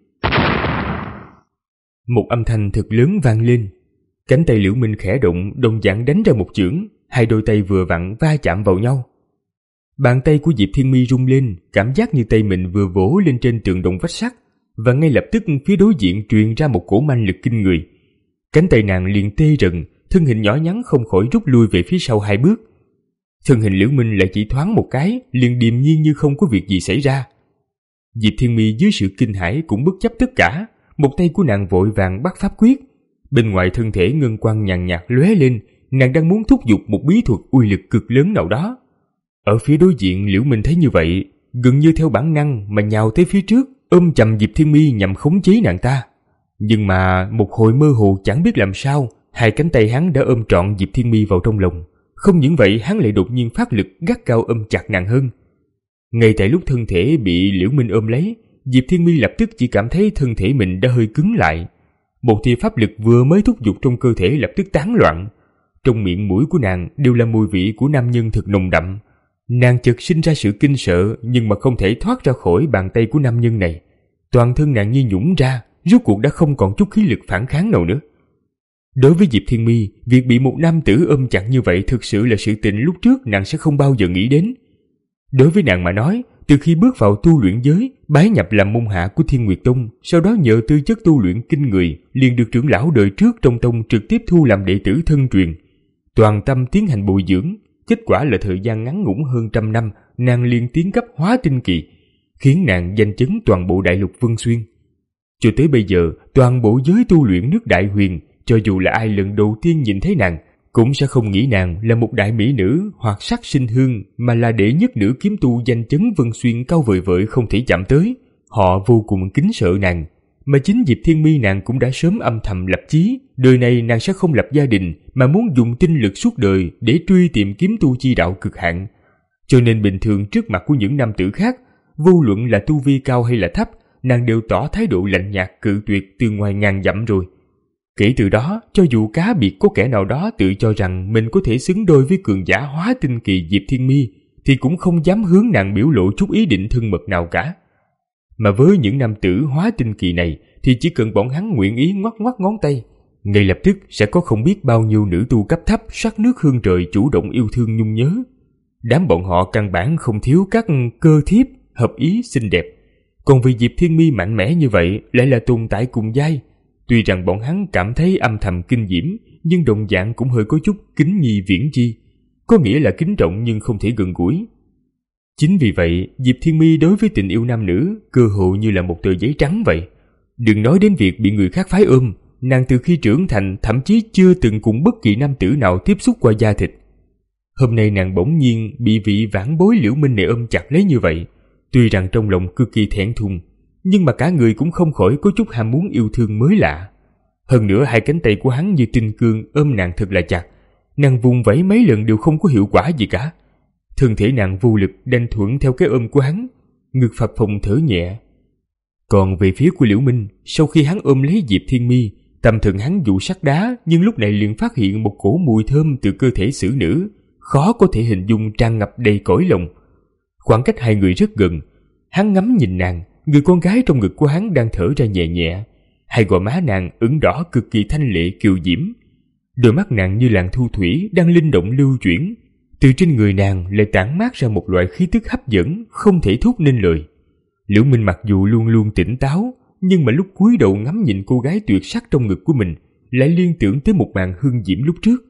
Một âm thanh thật lớn vang lên, cánh tay Liễu Minh khẽ động đồng dạng đánh ra một chưởng, hai đôi tay vừa vặn va chạm vào nhau. Bàn tay của Diệp Thiên Mi rung lên, cảm giác như tay mình vừa vỗ lên trên tường đồng vách sắt, và ngay lập tức phía đối diện truyền ra một cổ manh lực kinh người. Cánh tay nàng liền tê rần, thân hình nhỏ nhắn không khỏi rút lui về phía sau hai bước. Thân hình Liễu Minh lại chỉ thoáng một cái, liền điềm nhiên như không có việc gì xảy ra. Diệp Thiên Mi dưới sự kinh hãi cũng bất chấp tất cả, một tay của nàng vội vàng bắt pháp quyết. Bên ngoài thân thể ngân quang nhàn nhạt lóe lên, nàng đang muốn thúc giục một bí thuật uy lực cực lớn nào đó. Ở phía đối diện Liễu Minh thấy như vậy, gần như theo bản năng mà nhào tới phía trước, ôm chầm Diệp Thiên Mi nhằm khống chế nàng ta. Nhưng mà một hồi mơ hồ chẳng biết làm sao, hai cánh tay hắn đã ôm trọn Diệp Thiên Mi vào trong lòng, Không những vậy, hắn lại đột nhiên phát lực gắt cao ôm chặt nàng hơn. Ngay tại lúc thân thể bị Liễu Minh ôm lấy, Diệp Thiên My lập tức chỉ cảm thấy thân thể mình đã hơi cứng lại. Một tia pháp lực vừa mới thúc giục trong cơ thể lập tức tán loạn. Trong miệng mũi của nàng đều là mùi vị của nam nhân thật nồng đậm. Nàng chợt sinh ra sự kinh sợ, nhưng mà không thể thoát ra khỏi bàn tay của nam nhân này. Toàn thân nàng như nhũn ra, rốt cuộc đã không còn chút khí lực phản kháng nào nữa. Đối với Diệp Thiên My, việc bị một nam tử ôm chặt như vậy thực sự là sự tình lúc trước nàng sẽ không bao giờ nghĩ đến. Đối với nàng mà nói, từ khi bước vào tu luyện giới, bái nhập làm môn hạ của Thiên Nguyệt Tông, sau đó nhờ tư chất tu luyện kinh người, liền được trưởng lão đời trước trong tông trực tiếp thu làm đệ tử thân truyền. Toàn tâm tiến hành bồi dưỡng, kết quả là thời gian ngắn ngủn hơn trăm năm, nàng liền tiến cấp hóa tinh kỳ, khiến nàng danh chấn toàn bộ đại lục Vân Xuyên. Cho tới bây giờ, toàn bộ giới tu luyện nước Đại Huyền, cho dù là ai lần đầu tiên nhìn thấy nàng, cũng sẽ không nghĩ nàng là một đại mỹ nữ hoặc sắc sinh hương, mà là đệ nhất nữ kiếm tu danh chấn Vân Xuyên cao vời vợi không thể chạm tới. Họ vô cùng kính sợ nàng, mà chính Diệp Thiên My nàng cũng đã sớm âm thầm lập chí, đời này nàng sẽ không lập gia đình, mà muốn dùng tinh lực suốt đời để truy tìm kiếm tu chi đạo cực hạn. Cho nên bình thường trước mặt của những nam tử khác, vô luận là tu vi cao hay là thấp, nàng đều tỏ thái độ lạnh nhạt cự tuyệt từ ngoài ngàn dặm rồi. Kể từ đó, cho dù cá biệt có kẻ nào đó tự cho rằng mình có thể xứng đôi với cường giả hóa tinh kỳ Diệp Thiên My, thì cũng không dám hướng nàng biểu lộ chút ý định thân mật nào cả. Mà với những nam tử hóa tinh kỳ này, thì chỉ cần bọn hắn nguyện ý ngoắc ngoắc ngón tay, ngay lập tức sẽ có không biết bao nhiêu nữ tu cấp thấp sắc nước hương trời chủ động yêu thương nhung nhớ. Đám bọn họ căn bản không thiếu các cơ thiếp hợp ý xinh đẹp, còn vì Diệp Thiên My mạnh mẽ như vậy lại là tồn tại cùng giai. Tuy rằng bọn hắn cảm thấy âm thầm kinh diễm, nhưng đồng dạng cũng hơi có chút kính nhi viễn chi, có nghĩa là kính trọng nhưng không thể gần gũi. Chính vì vậy, Diệp Thiên My đối với tình yêu nam nữ cơ hồ như là một tờ giấy trắng vậy. Đừng nói đến việc bị người khác phái ôm, nàng từ khi trưởng thành thậm chí chưa từng cùng bất kỳ nam tử nào tiếp xúc qua da thịt. Hôm nay nàng bỗng nhiên bị vị vãn bối Liễu Minh này ôm chặt lấy như vậy, tuy rằng trong lòng cực kỳ thẹn thùng, nhưng mà cả người cũng không khỏi có chút ham muốn yêu thương mới lạ. Hơn nữa hai cánh tay của hắn như tinh cương ôm nàng thật là chặt, nàng vùng vẫy mấy lần đều không có hiệu quả gì cả. Thân thể nàng vô lực đanh thuẫn theo cái ôm của hắn, ngực phập phồng thở nhẹ. Còn về phía của Liễu Minh, sau khi hắn ôm lấy Diệp Thiên My, tâm thần hắn dụ sắt đá, nhưng lúc này liền phát hiện một cổ mùi thơm từ cơ thể xử nữ, khó có thể hình dung tràn ngập đầy cõi lòng. Khoảng cách hai người rất gần, hắn ngắm nhìn nàng, người con gái trong ngực của hắn đang thở ra nhẹ nhẹ, hai gò má nàng ửng đỏ cực kỳ thanh lệ kiều diễm, đôi mắt nàng như làn thu thủy đang linh động lưu chuyển, từ trên người nàng lại tản mát ra một loại khí tức hấp dẫn không thể thốt nên lời. Liễu Minh mặc dù luôn luôn tỉnh táo, nhưng mà lúc cúi đầu ngắm nhìn cô gái tuyệt sắc trong ngực của mình, lại liên tưởng tới một màn hương diễm lúc trước.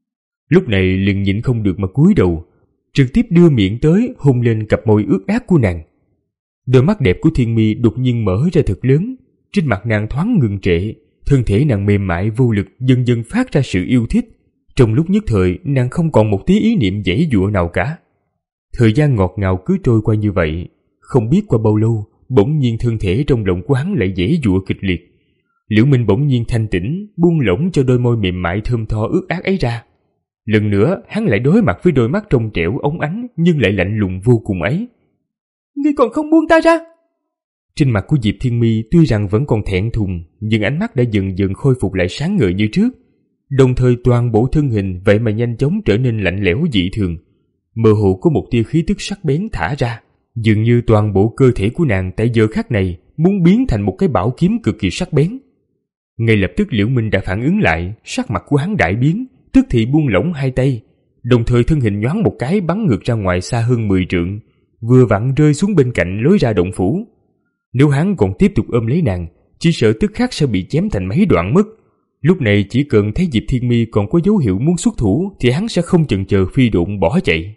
Lúc này liền nhịn không được mà cúi đầu, trực tiếp đưa miệng tới hôn lên cặp môi ướt át của nàng. Đôi mắt đẹp của Thiên My đột nhiên mở ra thật lớn, trên mặt nàng thoáng ngừng trệ, thân thể nàng mềm mại vô lực dần dần phát ra sự yêu thích. Trong lúc nhất thời, nàng không còn một tí ý niệm giãy giụa nào cả. Thời gian ngọt ngào cứ trôi qua như vậy, không biết qua bao lâu, bỗng nhiên thân thể trong lòng của hắn lại giãy giụa kịch liệt. Liễu Minh bỗng nhiên thanh tĩnh, buông lỏng cho đôi môi mềm mại thơm tho ướt át ấy ra. Lần nữa, hắn lại đối mặt với đôi mắt trong trẻo óng ánh nhưng lại lạnh lùng vô cùng ấy. Ngươi còn không buông ta ra? Trên mặt của Diệp Thiên My tuy rằng vẫn còn thẹn thùng, nhưng ánh mắt đã dần dần khôi phục lại sáng ngời như trước. Đồng thời toàn bộ thân hình vậy mà nhanh chóng trở nên lạnh lẽo dị thường, mơ hồ có một tia khí tức sắc bén thả ra, dường như toàn bộ cơ thể của nàng tại giờ khắc này muốn biến thành một cái bảo kiếm cực kỳ sắc bén. Ngay lập tức Liễu Minh đã phản ứng lại, sắc mặt của hắn đại biến, tức thì buông lỏng hai tay, đồng thời thân hình nhoáng một cái bắn ngược ra ngoài xa hơn mười trượng, vừa vặn rơi xuống bên cạnh lối ra động phủ. Nếu hắn còn tiếp tục ôm lấy nàng, chỉ sợ tức khắc sẽ bị chém thành mấy đoạn mất. Lúc này chỉ cần thấy Diệp Thiên My còn có dấu hiệu muốn xuất thủ thì hắn sẽ không chần chờ phi độn bỏ chạy.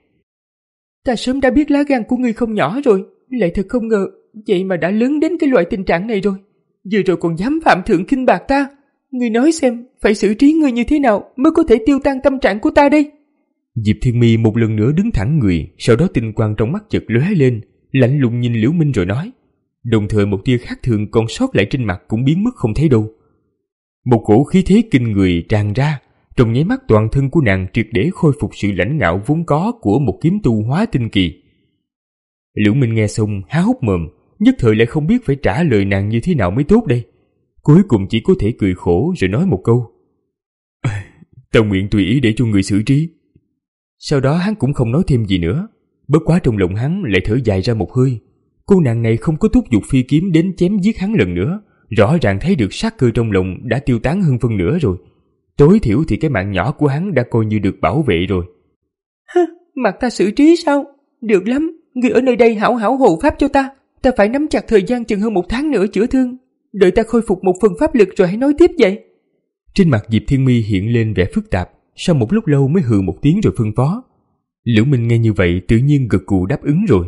Ta sớm đã biết lá gan của ngươi không nhỏ rồi, lại thật không ngờ, vậy mà đã lớn đến cái loại tình trạng này rồi. Vừa rồi còn dám phạm thượng khinh bạc ta. Ngươi nói xem, phải xử trí ngươi như thế nào mới có thể tiêu tan tâm trạng của ta đây? Diệp Thiên My một lần nữa đứng thẳng người, sau đó tinh quang trong mắt chợt lóe lên, lạnh lùng nhìn Liễu Minh rồi nói. Đồng thời một tia khác thường còn sót lại trên mặt cũng biến mất không thấy đâu. Một cổ khí thế kinh người tràn ra, Trong nháy mắt toàn thân của nàng triệt để khôi phục sự lãnh ngạo vốn có của một kiếm tu hóa tinh kỳ. Liễu Minh nghe xong há hốc mồm, nhất thời lại không biết phải trả lời nàng như thế nào mới tốt đây. Cuối cùng chỉ có thể cười khổ rồi nói một câu: "Ta nguyện tùy ý để cho người xử trí." Sau đó hắn cũng không nói thêm gì nữa. Bất quá trong lòng hắn lại thở dài ra một hơi. Cô nàng này không có thúc giục phi kiếm đến chém giết hắn lần nữa, rõ ràng thấy được sát cơ trong lòng đã tiêu tán hơn phân nửa rồi. Tối thiểu thì cái mạng nhỏ của hắn đã coi như được bảo vệ rồi. Hơ, mặc ta xử trí sao? Được lắm, ngươi ở nơi đây hảo hảo hộ pháp cho ta. Ta phải nắm chặt thời gian chừng hơn một tháng nữa chữa thương. Đợi ta khôi phục một phần pháp lực rồi hãy nói tiếp vậy. Trên mặt Diệp Thiên Mi hiện lên vẻ phức tạp, sau một lúc lâu mới hừ một tiếng rồi phân phó. Liễu Minh nghe như vậy tự nhiên gật gù đáp ứng rồi.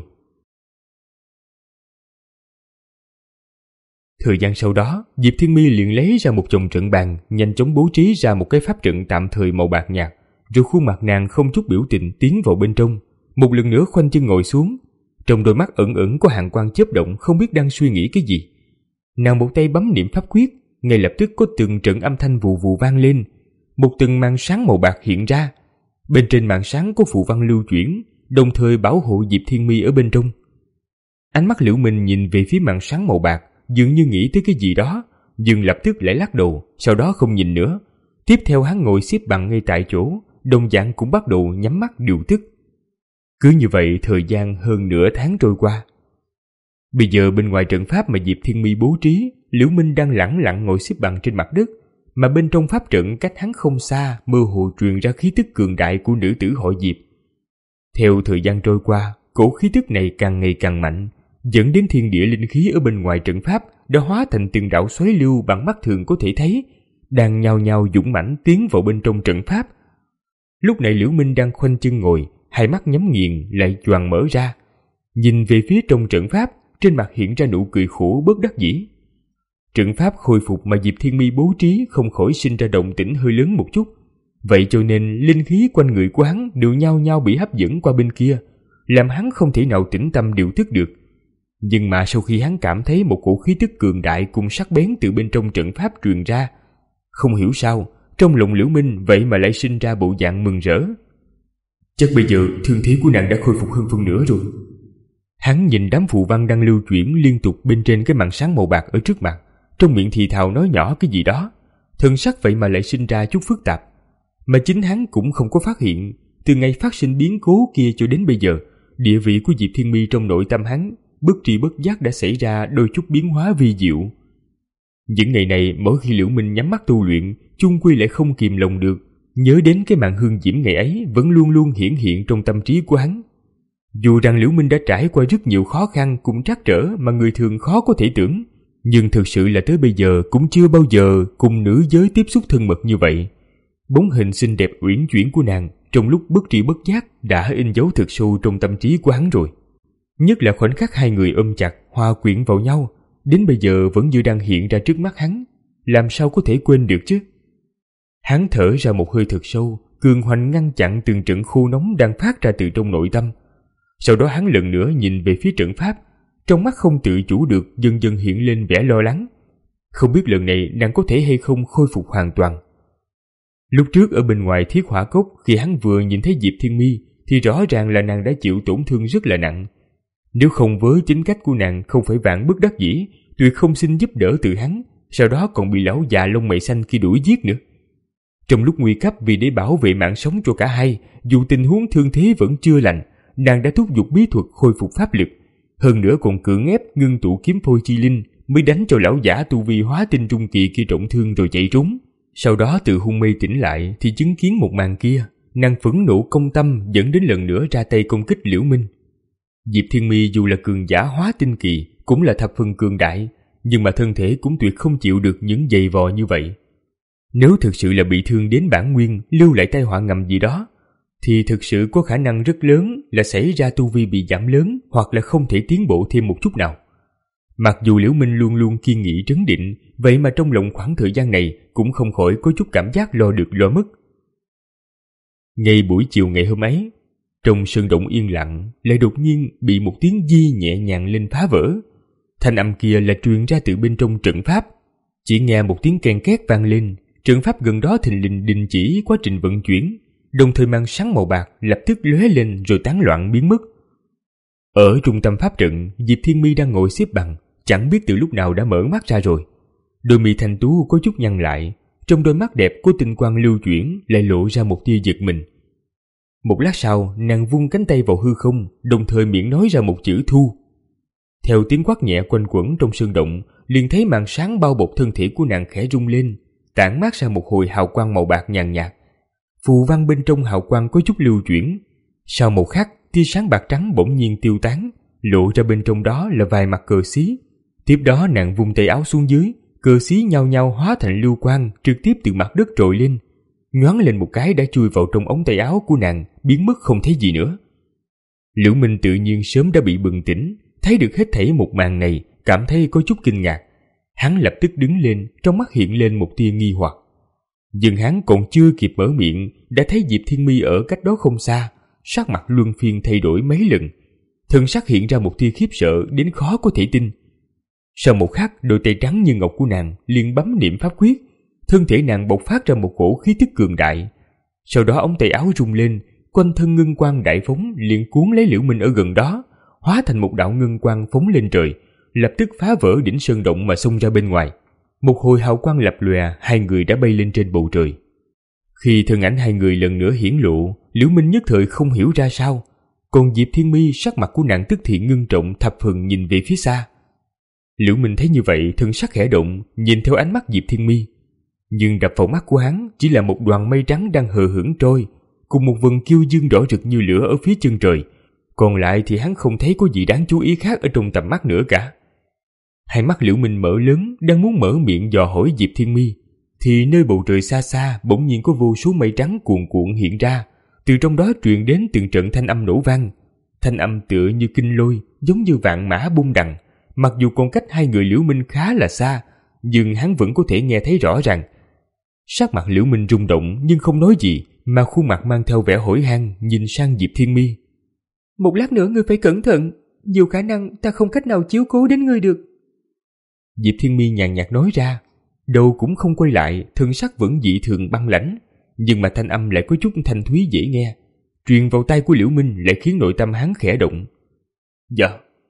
Thời gian sau đó, Diệp Thiên Mi liền lấy ra một chồng trận bàn, nhanh chóng bố trí ra một cái pháp trận tạm thời màu bạc nhạt, rồi khuôn mặt nàng không chút biểu tình tiến vào bên trong, một lần nữa khoanh chân ngồi xuống. Trong đôi mắt ẩn ẩn có hàn quang chớp động, không biết đang suy nghĩ cái gì. Nàng một tay bấm niệm pháp quyết, ngay lập tức có từng trận âm thanh vù vù vang lên, một từng màn sáng màu bạc hiện ra. Bên trên màn sáng có phù văn lưu chuyển, đồng thời bảo hộ Diệp Thiên Mi ở bên trong. Ánh mắt Liễu Minh nhìn về phía màn sáng màu bạc, dường như nghĩ tới cái gì đó, nhưng lập tức lại lắc đầu, sau đó không nhìn nữa. Tiếp theo hắn ngồi xếp bằng ngay tại chỗ, đồng dạng cũng bắt đầu nhắm mắt điều tức. Cứ như vậy thời gian hơn nửa tháng trôi qua. Bây giờ bên ngoài trận pháp mà Diệp Thiên Mi bố trí, Liễu Minh đang lẳng lặng ngồi xếp bằng trên mặt đất, mà bên trong pháp trận cách hắn không xa mơ hồ truyền ra khí tức cường đại của nữ tử họ Diệp. Theo thời gian trôi qua, cổ khí tức này càng ngày càng mạnh, dẫn đến thiên địa linh khí ở bên ngoài trận pháp đã hóa thành từng đạo xoáy lưu bằng mắt thường có thể thấy, đang nhao nhao dũng mãnh tiến vào bên trong trận pháp. Lúc này Liễu Minh đang khoanh chân ngồi, hai mắt nhắm nghiền lại choàng mở ra, nhìn về phía trong trận pháp, trên mặt hiện ra nụ cười khổ bất đắc dĩ. Trận pháp khôi phục mà Diệp Thiên Mi bố trí không khỏi sinh ra động tĩnh hơi lớn một chút, vậy cho nên linh khí quanh người của hắn đều nhao nhao bị hấp dẫn qua bên kia, làm hắn không thể nào tĩnh tâm điều tức được. Nhưng mà sau khi hắn cảm thấy một cổ khí tức cường đại cùng sắc bén từ bên trong trận pháp truyền ra, không hiểu sao trong lòng Liễu Minh vậy mà lại sinh ra bộ dạng mừng rỡ. Chắc bây giờ thương thế của nàng đã khôi phục hơn phân nửa rồi. Hắn nhìn đám phù văn đang lưu chuyển liên tục bên trên cái màn sáng màu bạc ở trước mặt, trong miệng thì thào nói nhỏ cái gì đó, thần sắc vậy mà lại sinh ra chút phức tạp. Mà chính hắn cũng không có phát hiện, từ ngày phát sinh biến cố kia cho đến bây giờ, địa vị của Diệp Thiên Mi trong nội tâm hắn bất tri bất giác đã xảy ra đôi chút biến hóa vi diệu. Những ngày này mỗi khi Liễu Minh nhắm mắt tu luyện, chung quy lại không kìm lòng được nhớ đến cái màn hương diễm ngày ấy vẫn luôn luôn hiển hiện trong tâm trí của hắn. Dù rằng Liễu Minh đã trải qua rất nhiều khó khăn cùng trắc trở mà người thường khó có thể tưởng, nhưng thực sự là tới bây giờ cũng chưa bao giờ cùng nữ giới tiếp xúc thân mật như vậy. Bóng hình xinh đẹp uyển chuyển của nàng trong lúc bất tri bất giác đã in dấu thực sâu trong tâm trí của hắn rồi. Nhất là khoảnh khắc hai người ôm chặt, hòa quyện vào nhau, đến bây giờ vẫn như đang hiện ra trước mắt hắn, làm sao có thể quên được chứ? Hắn thở ra một hơi thật sâu, cường hoành ngăn chặn từng trận khô nóng đang phát ra từ trong nội tâm. Sau đó hắn lần nữa nhìn về phía trận pháp, trong mắt không tự chủ được dần dần hiện lên vẻ lo lắng. Không biết lần này nàng có thể hay không khôi phục hoàn toàn. Lúc trước ở bên ngoài Thiết Hỏa Cốc, khi hắn vừa nhìn thấy Diệp Thiên Mi thì rõ ràng là nàng đã chịu tổn thương rất là nặng. Nếu không với tính cách của nàng không phải vạn bất đắc dĩ, tuyệt không xin giúp đỡ từ hắn, sau đó còn bị lão già lông mày xanh kia đuổi giết nữa. Trong lúc nguy cấp vì để bảo vệ mạng sống cho cả hai, dù tình huống thương thế vẫn chưa lành, nàng đã thúc giục bí thuật khôi phục pháp lực, hơn nữa còn cưỡng ép ngưng tụ kiếm phôi chi linh mới đánh cho lão giả tu vi hóa tinh trung kỳ kia trọng thương rồi chạy trốn. Sau đó từ hôn mê tỉnh lại thì chứng kiến một màn kia, nàng phẫn nộ công tâm dẫn đến lần nữa ra tay công kích Liễu Minh. Diệp Thiên Mi dù là cường giả hóa tinh kỳ, cũng là thập phần cường đại, nhưng mà thân thể cũng tuyệt không chịu được những giày vò như vậy. Nếu thực sự là bị thương đến bản nguyên, lưu lại tai họa ngầm gì đó, thì thực sự có khả năng rất lớn là xảy ra tu vi bị giảm lớn hoặc là không thể tiến bộ thêm một chút nào. Mặc dù Liễu Minh luôn luôn kiên nghị trấn định, vậy mà trong lòng khoảng thời gian này cũng không khỏi có chút cảm giác lo được lo mất. Ngay buổi chiều ngày hôm ấy, trong sơn động yên lặng lại đột nhiên bị một tiếng di nhẹ nhàng lên phá vỡ. Thanh âm kia là truyền ra từ bên trong trận pháp. Chỉ nghe một tiếng ken két vang lên, trận pháp gần đó thình lình đình chỉ quá trình vận chuyển, đồng thời màn sáng màu bạc lập tức lóe lên rồi tán loạn biến mất. Ở trung tâm pháp trận, Diệp Thiên My đang ngồi xếp bằng, chẳng biết từ lúc nào đã mở mắt ra rồi. Đôi mi thanh tú có chút nhăn lại, trong đôi mắt đẹp của tinh quang lưu chuyển lại lộ ra một tia giật mình. Một lát sau, nàng vung cánh tay vào hư không, đồng thời miệng nói ra một chữ thu. Theo tiếng quát nhẹ quanh quẩn trong sơn động, liền thấy màn sáng bao bọc thân thể của nàng khẽ rung lên, tản mát ra một hồi hào quang màu bạc nhàn nhạt. Phù văn bên trong hào quang có chút lưu chuyển. Sau một khắc, tia sáng bạc trắng bỗng nhiên tiêu tán, lộ ra bên trong đó là vài mặt cờ xí. Tiếp đó nàng vung tay áo xuống dưới, cờ xí nhao nhao hóa thành lưu quang trực tiếp từ mặt đất trồi lên, nhoáng lên một cái đã chui vào trong ống tay áo của nàng, biến mất không thấy gì nữa. Liễu Minh tự nhiên sớm đã bị bừng tỉnh, thấy được hết thảy một màn này, cảm thấy có chút kinh ngạc. Hắn lập tức đứng lên, trong mắt hiện lên một tia nghi hoặc. Nhưng hắn còn chưa kịp mở miệng, đã thấy Diệp Thiên My ở cách đó không xa, sắc mặt luân phiên thay đổi mấy lần, thân sắc hiện ra một tia khiếp sợ đến khó có thể tin. Sau một khắc, đôi tay trắng như ngọc của nàng liền bấm niệm pháp quyết, thân thể nàng bộc phát ra một cổ khí tức cường đại. Sau đó ống tay áo rung lên, quanh thân ngân quang đại phóng liền cuốn lấy Liễu Minh ở gần đó, hóa thành một đạo ngân quang phóng lên trời, lập tức phá vỡ đỉnh sơn động mà xông ra bên ngoài. Một hồi hào quang lập lòe, hai người đã bay lên trên bầu trời. Khi thân ảnh hai người lần nữa hiển lộ, Liễu Minh nhất thời không hiểu ra sao, còn Diệp Thiên My sắc mặt của nàng tức thì ngưng trọng thập phần nhìn về phía xa. Liễu Minh thấy như vậy, thân sắc khẽ động, nhìn theo ánh mắt Diệp Thiên My, nhưng đập vào mắt của hắn chỉ là một đoàn mây trắng đang hờ hững trôi, cùng một vầng kiêu dương đỏ rực như lửa ở phía chân trời. Còn lại thì hắn không thấy có gì đáng chú ý khác ở trong tầm mắt nữa cả. Hai mắt Liễu Minh mở lớn, đang muốn mở miệng dò hỏi Diệp Thiên My, thì nơi bầu trời xa xa bỗng nhiên có vô số mây trắng cuồn cuộn hiện ra, từ trong đó truyền đến từng trận thanh âm nổ vang. Thanh âm tựa như kinh lôi, giống như vạn mã bung đằng. Mặc dù còn cách hai người Liễu Minh khá là xa, nhưng hắn vẫn có thể nghe thấy rõ ràng. Sắc mặt Liễu Minh rung động nhưng không nói gì, mà khuôn mặt mang theo vẻ hỏi han nhìn sang Diệp Thiên My. Một lát nữa ngươi phải cẩn thận, nhiều khả năng ta không cách nào chiếu cố đến ngươi được. Diệp Thiên My nhàn nhạt nói ra, đầu cũng không quay lại, thân sắc vẫn dị thường băng lãnh, nhưng mà thanh âm lại có chút thanh thúy dễ nghe, truyền vào tai của Liễu Minh lại khiến nội tâm hắn khẽ động. Dạ.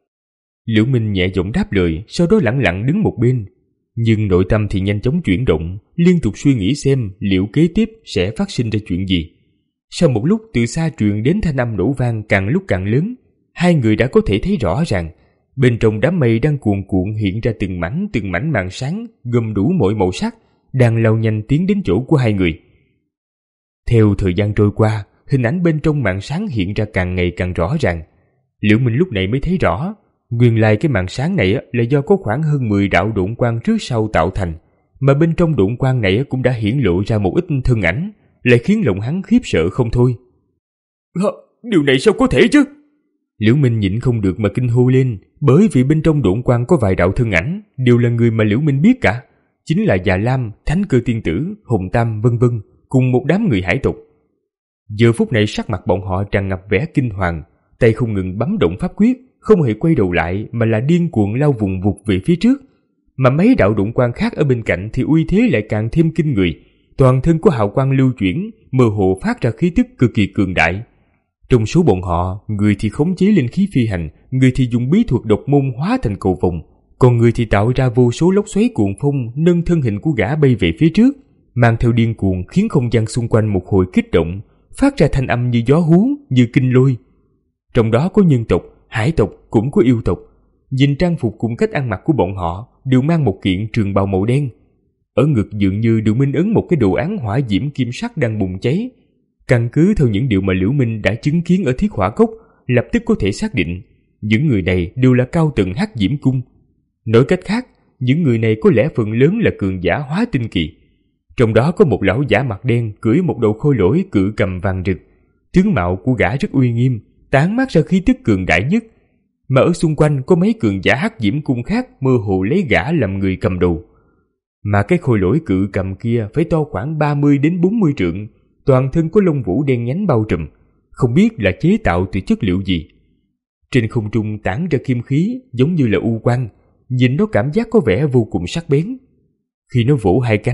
Liễu Minh nhẹ giọng đáp lời, sau đó lặng lặng đứng một bên, nhưng nội tâm thì nhanh chóng chuyển động, liên tục suy nghĩ xem liệu kế tiếp sẽ phát sinh ra chuyện gì. Sau một lúc, từ xa truyền đến thanh âm nổ vang càng lúc càng lớn, hai người đã có thể thấy rõ ràng bên trong đám mây đang cuồn cuộn hiện ra từng mảnh từng mảnh màn sáng gồm đủ mọi màu sắc, đang lao nhanh tiến đến chỗ của hai người. Theo thời gian trôi qua, hình ảnh bên trong màn sáng hiện ra càng ngày càng rõ ràng. Liễu Minh lúc này mới thấy rõ, nguyên lai cái màn sáng này là do có khoảng hơn mười đạo độn quang trước sau tạo thành, mà bên trong độn quang này cũng đã hiển lộ ra một ít thân ảnh, lại khiến lòng hắn khiếp sợ không thôi. Điều này sao có thể chứ? Liễu Minh nhịn không được mà kinh hô lên, bởi vì bên trong độn quang có vài đạo thân ảnh, đều là người mà Liễu Minh biết cả, chính là Già Lam, Thánh Cơ Tiên Tử, Hùng Tam vân vân, cùng một đám người hải tộc. Giờ phút này sắc mặt bọn họ tràn ngập vẻ kinh hoàng, tay không ngừng bấm động pháp quyết, không hề quay đầu lại mà là điên cuồng lao vùng vụt về phía trước. Mà mấy đạo độn quang khác ở bên cạnh thì uy thế lại càng thêm kinh người, toàn thân của hào quang lưu chuyển, mơ hồ phát ra khí tức cực kỳ cường đại. Trong số bọn họ, người thì khống chế linh khí phi hành, người thì dùng bí thuật độc môn hóa thành cầu vồng, còn người thì tạo ra vô số lốc xoáy cuồng phong nâng thân hình của gã bay về phía trước, mang theo điên cuồng khiến không gian xung quanh một hồi kích động, phát ra thanh âm như gió hú, như kinh lôi. Trong đó có nhân tộc, hải tộc, cũng có yêu tộc. Nhìn trang phục cùng cách ăn mặc của bọn họ đều mang một kiện trường bào màu đen. Ở ngực dường như được minh ấn một cái đồ án hỏa diễm kim sắc đang bùng cháy. Căn cứ theo những điều mà Liễu Minh đã chứng kiến ở Thiết Hỏa Cốc, lập tức có thể xác định những người này đều là cao tầng Hắc Diễm Cung. Nói cách khác, những người này có lẽ phần lớn là cường giả hóa tinh kỳ. Trong đó có một lão giả mặt đen cưỡi một đầu khôi lỗi cự cầm vàng rực, tướng mạo của gã rất uy nghiêm, tán mát ra khí tức cường đại nhất. Mà ở xung quanh có mấy cường giả Hắc Diễm Cung khác mơ hồ lấy gã làm người cầm đầu. Mà cái khôi lỗi cự cầm kia phải to khoảng ba mươi đến bốn mươi trượng, toàn thân có lông vũ đen nhánh bao trùm, không biết là chế tạo từ chất liệu gì. Trên không trung tản ra kim khí giống như là u quang, nhìn nó cảm giác có vẻ vô cùng sắc bén. Khi nó vỗ hai cánh,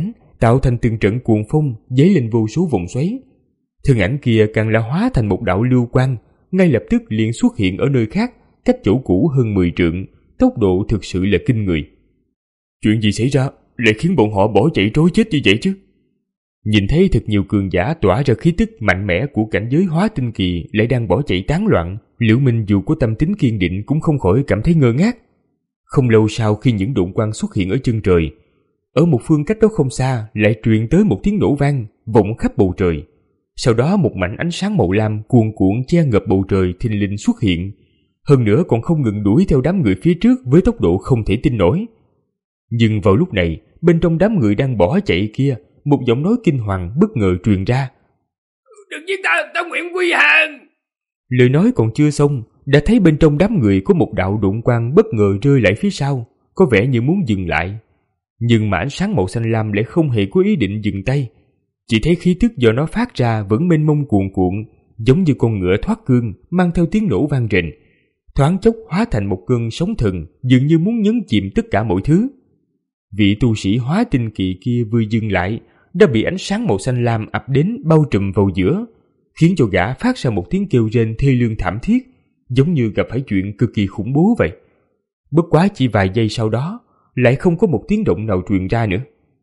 tạo thành từng trận cuồng phong, dấy lên vô số vòng xoáy. Thân ảnh kia càng là hóa thành một đạo lưu quang, ngay lập tức liền xuất hiện ở nơi khác, cách chỗ cũ hơn mười trượng, tốc độ thực sự là kinh người. Chuyện gì xảy ra, lại khiến bọn họ bỏ chạy trối chết như vậy chứ? Nhìn thấy thật nhiều cường giả tỏa ra khí tức mạnh mẽ của cảnh giới hóa tinh kỳ lại đang bỏ chạy tán loạn, Liễu Minh dù có tâm tính kiên định cũng không khỏi cảm thấy ngơ ngác. Không lâu sau khi những độn quang xuất hiện ở chân trời, ở một phương cách đó không xa lại truyền tới một tiếng nổ vang vọng khắp bầu trời. Sau đó một mảnh ánh sáng màu lam cuồn cuộn che ngập bầu trời thình lình xuất hiện, hơn nữa còn không ngừng đuổi theo đám người phía trước với tốc độ không thể tin nổi. Nhưng vào lúc này, bên trong đám người đang bỏ chạy kia, một giọng nói kinh hoàng bất ngờ truyền ra. Đừng giết ta, ta nguyện quy hàng. Lời nói còn chưa xong, đã thấy bên trong đám người có một đạo độn quang bất ngờ rơi lại phía sau, có vẻ như muốn dừng lại. Nhưng mà ánh sáng màu xanh lam lại không hề có ý định dừng tay. Chỉ thấy khí tức do nó phát ra vẫn mênh mông cuồn cuộn, giống như con ngựa thoát cương, mang theo tiếng nổ vang rền. Thoáng chốc hóa thành một cơn sóng thần, dường như muốn nhấn chìm tất cả mọi thứ. Vị tu sĩ hóa tinh kỳ kia vừa dừng lại, đã bị ánh sáng màu xanh lam ập đến bao trùm vào giữa, khiến cho gã phát ra một tiếng kêu rên thê lương thảm thiết, giống như gặp phải chuyện cực kỳ khủng bố vậy. Bất quá chỉ vài giây sau đó, lại không có một tiếng động nào truyền ra nữa.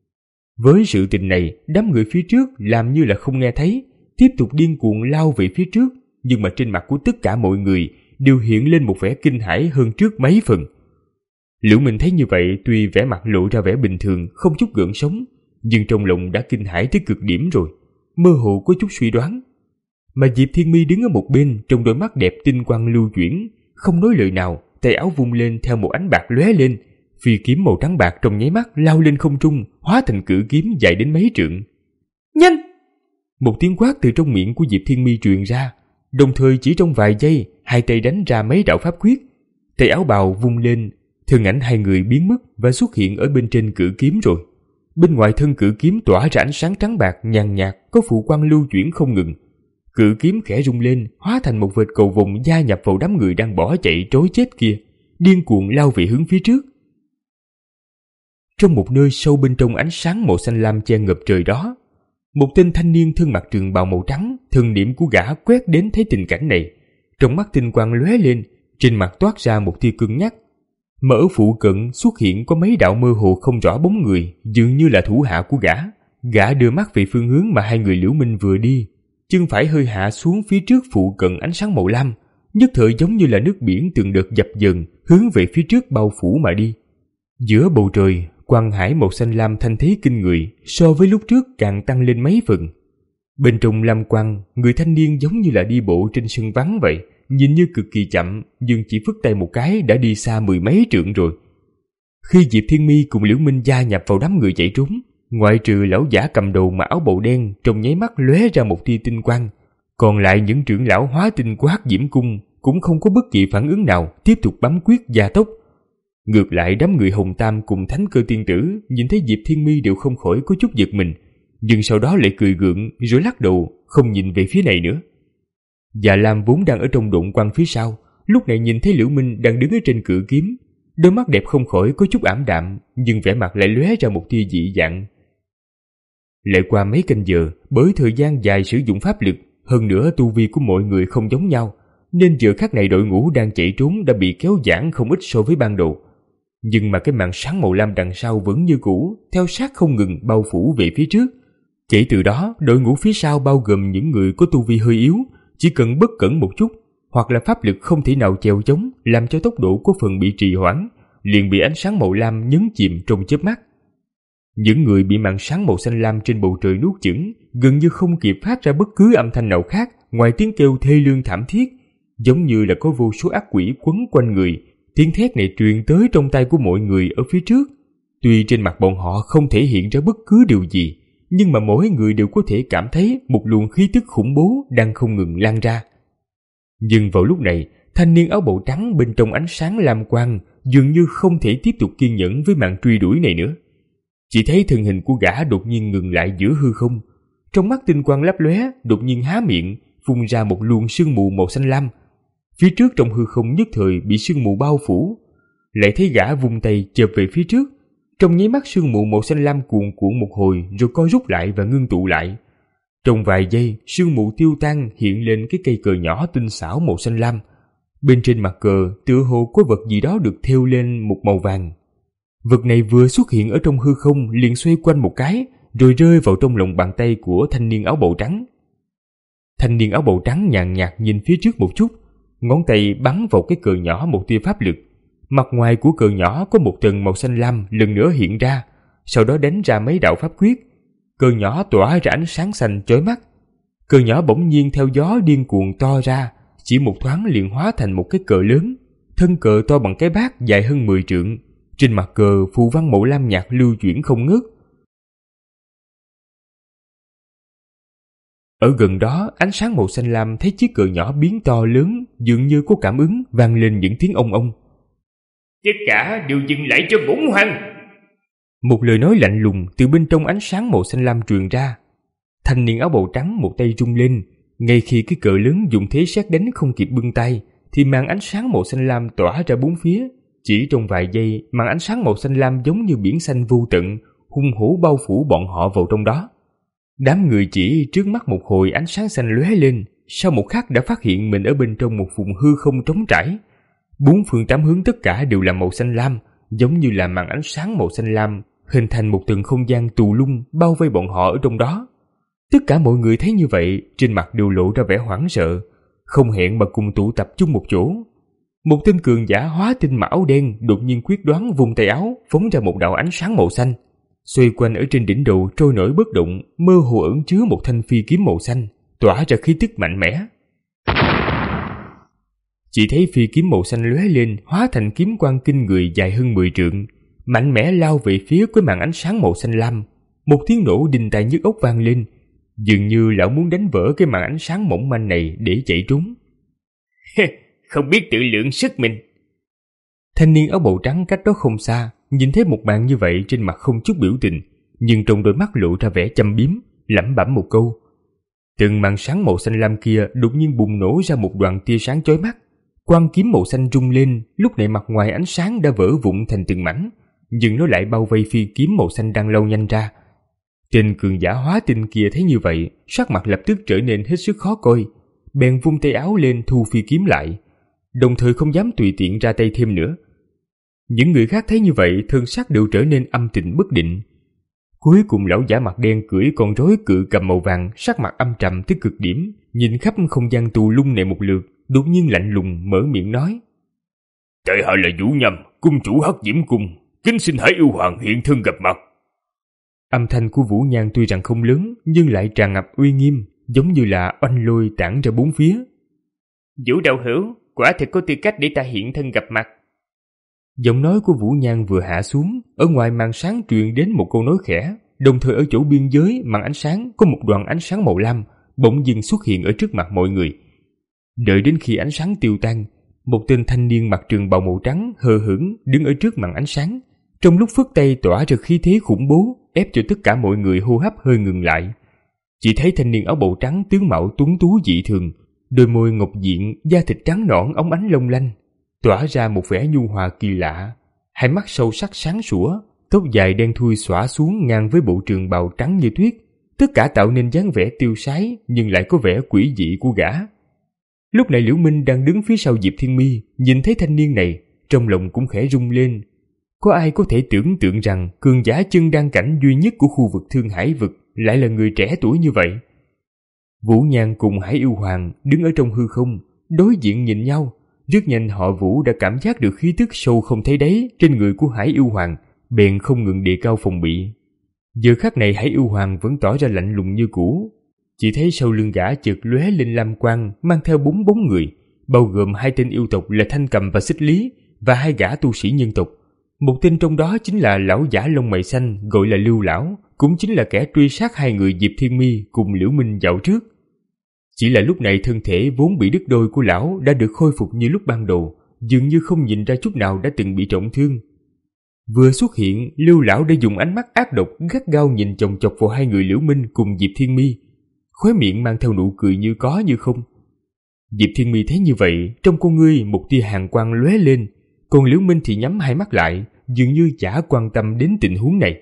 Với sự tình này, đám người phía trước làm như là không nghe thấy, tiếp tục điên cuồng lao về phía trước, nhưng mà trên mặt của tất cả mọi người đều hiện lên một vẻ kinh hãi hơn trước mấy phần. Liễu Minh thấy như vậy, tuy vẻ mặt lộ ra vẻ bình thường, không chút gợn sóng, nhưng trong lòng đã kinh hãi tới cực điểm rồi, mơ hồ có chút suy đoán. Mà Diệp Thiên Mi đứng ở một bên, trong đôi mắt đẹp tinh quang lưu chuyển, không nói lời nào, tay áo vung lên theo một ánh bạc lóe lên, phi kiếm màu trắng bạc trong nháy mắt lao lên không trung, hóa thành cự kiếm dài đến mấy trượng. Nhanh! Một tiếng quát từ trong miệng của Diệp Thiên Mi truyền ra, đồng thời chỉ trong vài giây, hai tay đánh ra mấy đạo pháp quyết, tay áo bào vung lên, thân ảnh hai người biến mất và xuất hiện ở bên trên cự kiếm rồi. Bên ngoài thân cự kiếm tỏa ra ánh sáng trắng bạc nhàn nhạt, có phụ quang lưu chuyển không ngừng. Cự kiếm khẽ rung lên, hóa thành một vệt cầu vồng gia nhập vào đám người đang bỏ chạy trối chết kia, điên cuồng lao về hướng phía trước. Trong một nơi sâu bên trong ánh sáng màu xanh lam che ngập trời đó, một tên thanh niên thân mặc trường bào màu trắng, thần niệm của gã quét đến thấy tình cảnh này, trong mắt tinh quang lóe lên, trên mặt toát ra một tia cứng nhắc. Mà ở phụ cận xuất hiện có mấy đạo mơ hồ không rõ bóng người, dường như là thủ hạ của gã. Gã đưa mắt về phương hướng mà hai người Liễu Minh vừa đi, chân phải hơi hạ xuống phía trước phụ cận ánh sáng màu lam, nhất thời giống như là nước biển từng đợt dập dần hướng về phía trước bao phủ mà đi. Giữa bầu trời, quang hải màu xanh lam thanh thế kinh người, so với lúc trước càng tăng lên mấy phần. Bên trong lam quang, người thanh niên giống như là đi bộ trên sân vắng vậy, nhìn như cực kỳ chậm, nhưng chỉ phất tay một cái đã đi xa mười mấy trượng rồi. Khi Diệp Thiên Mi cùng Liễu Minh gia nhập vào đám người chạy trốn, ngoại trừ lão giả cầm đầu mà áo bào đen trong nháy mắt lóe ra một tia tinh quang, còn lại những trưởng lão hóa tinh của Hắc Diễm Cung cũng không có bất kỳ phản ứng nào, tiếp tục bấm quyết gia tốc. Ngược lại đám người Hồng Tam cùng Thánh Cơ Tiên Tử nhìn thấy Diệp Thiên Mi đều không khỏi có chút giật mình, nhưng sau đó lại cười gượng rồi lắc đầu, không nhìn về phía này nữa. Dạ Lam vốn đang ở trong độn quang phía sau, lúc này nhìn thấy Liễu Minh đang đứng ở trên cự kiếm, đôi mắt đẹp không khỏi có chút ảm đạm, nhưng vẻ mặt lại lóe ra một tia dị dạng. Lại qua mấy canh giờ, bởi thời gian dài sử dụng pháp lực, hơn nữa tu vi của mọi người không giống nhau, nên giờ khắc này đội ngũ đang chạy trốn đã bị kéo giãn không ít so với ban đầu. Nhưng mà cái màn sáng màu lam đằng sau vẫn như cũ, theo sát không ngừng bao phủ về phía trước. Kể từ đó, đội ngũ phía sau bao gồm những người có tu vi hơi yếu, chỉ cần bất cẩn một chút, hoặc là pháp lực không thể nào chèo chống, làm cho tốc độ có phần bị trì hoãn, liền bị ánh sáng màu lam nhấn chìm trong chớp mắt. Những người bị màn sáng màu xanh lam trên bầu trời nuốt chửng, gần như không kịp phát ra bất cứ âm thanh nào khác ngoài tiếng kêu thê lương thảm thiết, giống như là có vô số ác quỷ quấn quanh người. Tiếng thét này truyền tới trong tai của mọi người ở phía trước. Tuy trên mặt bọn họ không thể hiện ra bất cứ điều gì, nhưng mà mỗi người đều có thể cảm thấy một luồng khí tức khủng bố đang không ngừng lan ra. Nhưng vào lúc này, thanh niên áo bào trắng bên trong ánh sáng lam quang dường như không thể tiếp tục kiên nhẫn với màn truy đuổi này nữa. Chỉ thấy thân hình của gã đột nhiên ngừng lại giữa hư không, trong mắt tinh quang lấp lóe, đột nhiên há miệng, phun ra một luồng sương mù màu xanh lam. Phía trước trong hư không nhất thời bị sương mù bao phủ. Lại thấy gã vung tay chộp về phía trước, Trong nháy mắt sương mù màu xanh lam cuồn cuộn một hồi rồi co rút lại và ngưng tụ lại. Trong vài giây, sương mù tiêu tan, hiện lên cái cây cờ nhỏ tinh xảo màu xanh lam. Bên trên mặt cờ tựa hồ có vật gì đó được thêu lên một màu vàng. Vật này vừa xuất hiện ở trong hư không liền xoay quanh một cái rồi rơi vào trong lòng bàn tay của thanh niên áo bào trắng. Thanh niên áo bào trắng nhàn nhạt nhìn phía trước một chút, ngón tay bắn vào cái cờ nhỏ một tia pháp lực. Mặt ngoài của cờ nhỏ có một tầng màu xanh lam lần nữa hiện ra, sau đó đánh ra mấy đạo pháp quyết. Cờ nhỏ tỏa ra ánh sáng xanh chói mắt. Cờ nhỏ bỗng nhiên theo gió điên cuồng to ra, chỉ một thoáng liền hóa thành một cái cờ lớn. Thân cờ to bằng cái bát dài hơn mười trượng. Trên mặt cờ phù văn màu lam nhạt lưu chuyển không ngớt. Ở gần đó, ánh sáng màu xanh lam thấy chiếc cờ nhỏ biến to lớn, dường như có cảm ứng, vang lên những tiếng ông ông. Tất cả đều dừng lại cho bổn hoàng. Một lời nói lạnh lùng từ bên trong ánh sáng màu xanh lam truyền ra. Thanh niên áo bào trắng một tay rung lên, ngay khi cái cờ lớn dùng thế sét đánh không kịp bưng tay, thì màn ánh sáng màu xanh lam tỏa ra bốn phía. Chỉ trong vài giây, màn ánh sáng màu xanh lam giống như biển xanh vô tận, hung hổ bao phủ bọn họ vào trong đó. Đám người chỉ trước mắt một hồi ánh sáng xanh lóe lên, sau một khắc đã phát hiện mình ở bên trong một vùng hư không trống trải. Bốn phương tám hướng tất cả đều là màu xanh lam, giống như là màn ánh sáng màu xanh lam hình thành một tầng không gian tù lung bao vây bọn họ ở trong đó. Tất cả mọi người thấy như vậy, trên mặt đều lộ ra vẻ hoảng sợ, không hẹn mà cùng tụ tập chung một chỗ. Một tên cường giả hóa tinh mà áo đen đột nhiên quyết đoán vung tay áo, phóng ra một đạo ánh sáng màu xanh. Xoay quanh ở trên đỉnh đầu trôi nổi bất động, mơ hồ ẩn chứa một thanh phi kiếm màu xanh, tỏa ra khí tức mạnh mẽ. Chỉ thấy phi kiếm màu xanh lóe lên, hóa thành kiếm quang kinh người dài hơn mười trượng, mạnh mẽ lao về phía cái màn ánh sáng màu xanh lam. Một tiếng nổ đinh tai nhức óc vang lên, dường như lão muốn đánh vỡ cái màn ánh sáng mỏng manh này để chạy trốn. Không biết tự lượng sức mình. Thanh niên áo bào trắng cách đó không xa, nhìn thấy một màn như vậy trên mặt không chút biểu tình, nhưng trong đôi mắt lộ ra vẻ châm biếm, lẩm bẩm một câu. Từng màn sáng màu xanh lam kia đột nhiên bùng nổ ra một đoàn tia sáng chói mắt. Quang kiếm màu xanh rung lên, lúc này mặt ngoài ánh sáng đã vỡ vụn thành từng mảnh, nhưng nó lại bao vây phi kiếm màu xanh đang lao nhanh ra. Tên cường giả hóa tinh kia thấy như vậy, sắc mặt lập tức trở nên hết sức khó coi, bèn vung tay áo lên thu phi kiếm lại, đồng thời không dám tùy tiện ra tay thêm nữa. Những người khác thấy như vậy, thân sắc đều trở nên âm tình bất định. Cuối cùng lão giả mặt đen cưỡi con rối cự cầm màu vàng, sắc mặt âm trầm tới cực điểm, nhìn khắp không gian tù lung này một lượt, đột nhiên lạnh lùng mở miệng nói: Tại hạ là Vũ Nhâm, cung chủ Hắc Diễm Cung, kính xin Hải Yêu Hoàng hiện thân gặp mặt. Âm thanh của Vũ Nhan tuy rằng không lớn, nhưng lại tràn ngập uy nghiêm, giống như là oanh lôi tản ra bốn phía. Vũ đạo hữu, quả thật có tư cách để ta hiện thân gặp mặt. Giọng nói của Vũ Nhan vừa hạ xuống, ở ngoài màn sáng truyền đến một câu nói khẽ, đồng thời ở chỗ biên giới màn ánh sáng có một đoàn ánh sáng màu lam bỗng dưng xuất hiện ở trước mặt mọi người. Đợi đến khi ánh sáng tiêu tan, một tên thanh niên mặc trường bào màu trắng hờ hững đứng ở trước màn ánh sáng, trong lúc phất tay tỏa ra khí thế khủng bố, ép cho tất cả mọi người hô hấp hơi ngừng lại. Chỉ thấy thanh niên áo bào trắng tướng mạo tuấn tú dị thường, đôi môi ngọc diện, da thịt trắng nõn óng ánh long lanh, tỏa ra một vẻ nhu hòa kỳ lạ. Hai mắt sâu sắc sáng sủa, tóc dài đen thui xõa xuống ngang với bộ trường bào trắng như tuyết, tất cả tạo nên dáng vẻ tiêu sái nhưng lại có vẻ quỷ dị của gã. Lúc này Liễu Minh đang đứng phía sau Diệp Thiên Mi, nhìn thấy thanh niên này, trong lòng cũng khẽ rung lên. Có ai có thể tưởng tượng rằng cường giả chân đan cảnh duy nhất của khu vực Thương Hải vực lại là người trẻ tuổi như vậy? Vũ Nhan cùng Hải Yêu Hoàng đứng ở trong hư không, đối diện nhìn nhau. Rất nhanh họ Vũ đã cảm giác được khí tức sâu không thấy đáy trên người của Hải Yêu Hoàng, bèn không ngừng đề cao phòng bị. Giờ khắc này Hải Yêu Hoàng vẫn tỏ ra lạnh lùng như cũ. Chỉ thấy sau lưng gã chợt lóe lên lam quang, mang theo bốn bóng người, bao gồm hai tên yêu tộc là Thanh Cầm và Xích Lý, và hai gã tu sĩ nhân tộc. Một tên trong đó chính là lão giả lông mày xanh gọi là Lưu Lão, cũng chính là kẻ truy sát hai người Diệp Thiên Mi cùng Liễu Minh dạo trước. Chỉ là lúc này thân thể vốn bị đứt đôi của lão đã được khôi phục như lúc ban đầu, dường như không nhìn ra chút nào đã từng bị trọng thương. Vừa xuất hiện, Lưu Lão đã dùng ánh mắt ác độc gắt gao nhìn chòng chọc vào hai người Liễu Minh cùng Diệp Thiên Mi, khóe miệng mang theo nụ cười như có như không. Diệp Thiên Mi thấy như vậy, trong con ngươi một tia hàn quang lóe lên, còn Liễu Minh thì nhắm hai mắt lại, dường như chả quan tâm đến tình huống này.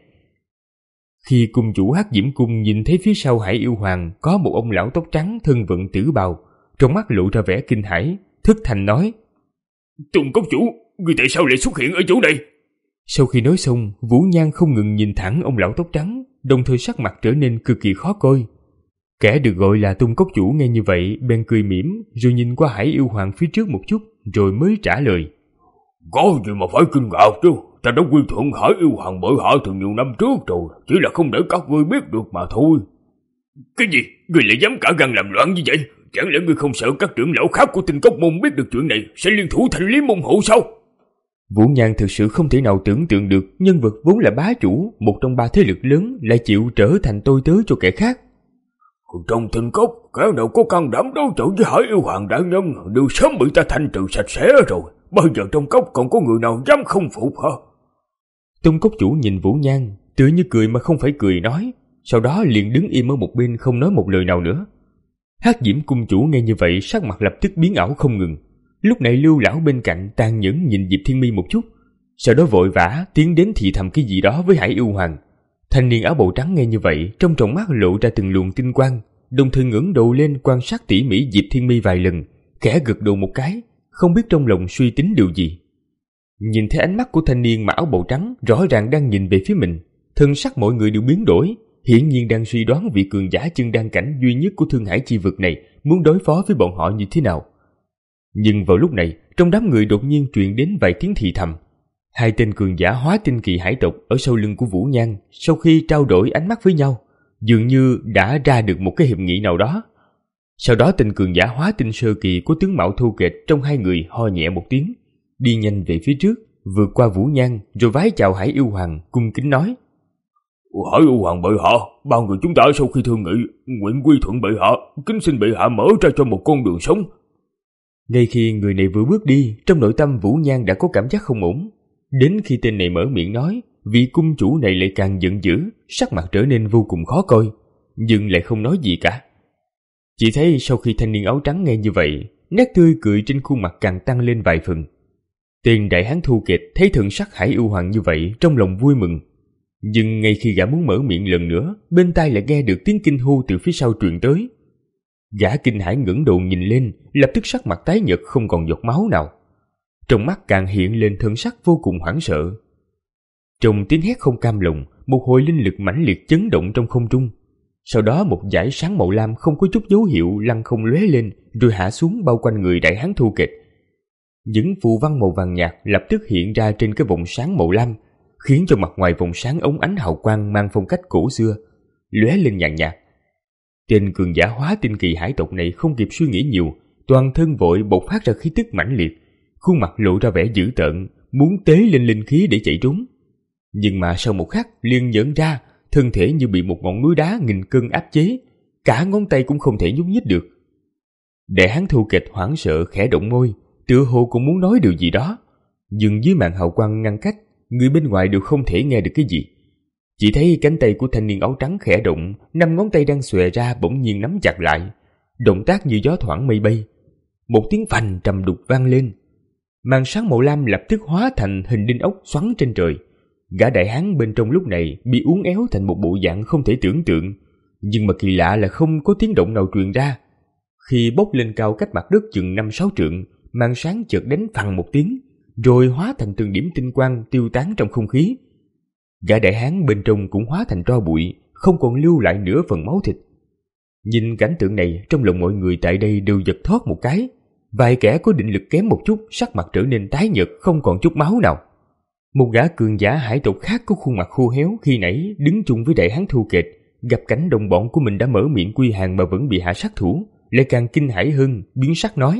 Khi cung chủ Hắc Diễm Cung nhìn thấy phía sau Hải Yêu Hoàng có một ông lão tóc trắng thân vận tử bào, trong mắt lộ ra vẻ kinh hãi, thất thanh nói: Tôn cốc chủ, người tại sao lại xuất hiện ở chỗ này? Sau khi nói xong, Vũ Nhan không ngừng nhìn thẳng ông lão tóc trắng, đồng thời sắc mặt trở nên cực kỳ khó coi. Kẻ được gọi là Tôn cốc chủ nghe như vậy bèn cười mỉm, rồi nhìn qua Hải Yêu Hoàng phía trước một chút, rồi mới trả lời: Có gì mà phải kinh ngạc chứ, ta đã quy thuận Hải Yêu Hoàng bởi hạ từ nhiều năm trước rồi, chỉ là không để các ngươi biết được mà thôi. Cái gì? Ngươi lại dám cả gan làm loạn như vậy? Chẳng lẽ ngươi không sợ các trưởng lão khác của Tinh Cốc Môn biết được chuyện này sẽ liên thủ thành Lý Môn Hộ sao? Vũ Nhan thực sự không thể nào tưởng tượng được nhân vật vốn là bá chủ, một trong ba thế lực lớn, lại chịu trở thành tôi tớ cho kẻ khác. Trong Tinh Cốc, kẻ nào có can đảm đối chọi với Hải Yêu Hoàng đại nhân đều sớm bị ta thanh trừ sạch sẽ rồi. Bây giờ trong cốc còn có người nào dám không phục hả? Tôn cốc chủ nhìn Vũ Nhan, tựa như cười mà không phải cười nói, sau đó liền đứng im ở một bên không nói một lời nào nữa. Hắc Diễm cung chủ nghe như vậy sắc mặt lập tức biến ảo không ngừng. Lúc này Lưu lão bên cạnh tàn nhẫn nhìn Diệp Thiên Mi một chút, sau đó vội vã tiến đến thì thầm cái gì đó với Hải Yêu Hoàng. Thanh niên áo bào trắng nghe như vậy, trong tròng mắt lộ ra từng luồng tinh quang, đồng thời ngẩng đầu lên quan sát tỉ mỉ Diệp Thiên Mi vài lần, khẽ gật đầu một cái, không biết trong lòng suy tính điều gì. Nhìn thấy ánh mắt của thanh niên mặc áo bào trắng rõ ràng đang nhìn về phía mình, thân sắc mọi người đều biến đổi, hiển nhiên đang suy đoán vị cường giả chân đan cảnh duy nhất của Thương Hải chi vực này muốn đối phó với bọn họ như thế nào. Nhưng vào lúc này, trong đám người đột nhiên truyền đến vài tiếng thì thầm. Hai tên cường giả hóa tinh kỳ hải tộc ở sau lưng của Vũ Nhan sau khi trao đổi ánh mắt với nhau, dường như đã ra được một cái hiệp nghị nào đó. Sau đó tên cường giả hóa tinh sơ kỳ của tướng mạo thô kệch trong hai người ho nhẹ một tiếng, đi nhanh về phía trước, vượt qua Vũ Nhan rồi vái chào Hải Yêu Hoàng, cung kính nói: Hải Yêu Hoàng bệ hạ, ba người chúng ta sau khi thương nghị, nguyện quy thuận bệ hạ, kính xin bệ hạ mở ra cho một con đường sống. Ngay khi người này vừa bước đi, trong nội tâm Vũ Nhan đã có cảm giác không ổn. Đến khi tên này mở miệng nói, vị cung chủ này lại càng giận dữ, sắc mặt trở nên vô cùng khó coi, nhưng lại không nói gì cả. Chỉ thấy sau khi thanh niên áo trắng nghe như vậy, nét tươi cười trên khuôn mặt càng tăng lên vài phần. Tên đại hán thu kịch thấy thần sắc Hải Yêu Hoàng như vậy, trong lòng vui mừng. Nhưng ngay khi gã muốn mở miệng lần nữa, bên tai lại nghe được tiếng kinh hô từ phía sau truyền tới. Gã kinh hãi ngẩng đầu nhìn lên, lập tức sắc mặt tái nhợt không còn giọt máu nào. Trong mắt càng hiện lên thân sắc vô cùng hoảng sợ. Trong tiếng hét không cam lòng, một hồi linh lực mãnh liệt chấn động trong không trung. Sau đó một dải sáng màu lam không có chút dấu hiệu lăng không lóe lên, rồi hạ xuống bao quanh người đại hán thu kịch. Những phù văn màu vàng nhạt lập tức hiện ra trên cái vòng sáng màu lam, khiến cho mặt ngoài vòng sáng ống ánh hào quang mang phong cách cổ xưa, lóe lên nhàn nhạt. Tên cường giả hóa tinh kỳ hải tộc này không kịp suy nghĩ nhiều, toàn thân vội bộc phát ra khí tức mãnh liệt, khuôn mặt lộ ra vẻ dữ tợn, muốn tế lên linh khí để chạy trốn. Nhưng mà sau một khắc liền nhận ra, thân thể như bị một ngọn núi đá nghìn cân áp chế, cả ngón tay cũng không thể nhúc nhích được. Đại hán thu kịch hoảng sợ khẽ động môi, tựa hồ cũng muốn nói điều gì đó, nhưng dưới màn hào quang ngăn cách, người bên ngoài đều không thể nghe được cái gì. Chỉ thấy cánh tay của thanh niên áo trắng khẽ động, năm ngón tay đang xòe ra bỗng nhiên nắm chặt lại, động tác như gió thoảng mây bay. Một tiếng phành trầm đục vang lên, màn sáng màu lam lập tức hóa thành hình đinh ốc xoắn trên trời. Gã đại hán bên trong lúc này bị uốn éo thành một bộ dạng không thể tưởng tượng, nhưng mà kỳ lạ là không có tiếng động nào truyền ra. Khi bốc lên cao cách mặt đất chừng năm sáu trượng, màn sáng chợt đánh phằng một tiếng, rồi hóa thành từng điểm tinh quang tiêu tán trong không khí. Gã đại hán bên trong cũng hóa thành tro bụi, không còn lưu lại nửa phần máu thịt. Nhìn cảnh tượng này, trong lòng mọi người tại đây đều giật thoát một cái. Vài kẻ có định lực kém một chút, sắc mặt trở nên tái nhợt, không còn chút máu nào. Một gã cường giả hải tộc khác có khuôn mặt khô héo khi nãy đứng chung với đại hán thu kịch, gặp cảnh đồng bọn của mình đã mở miệng quy hàng mà vẫn bị hạ sát thủ, lại càng kinh hãi hơn, biến sắc nói: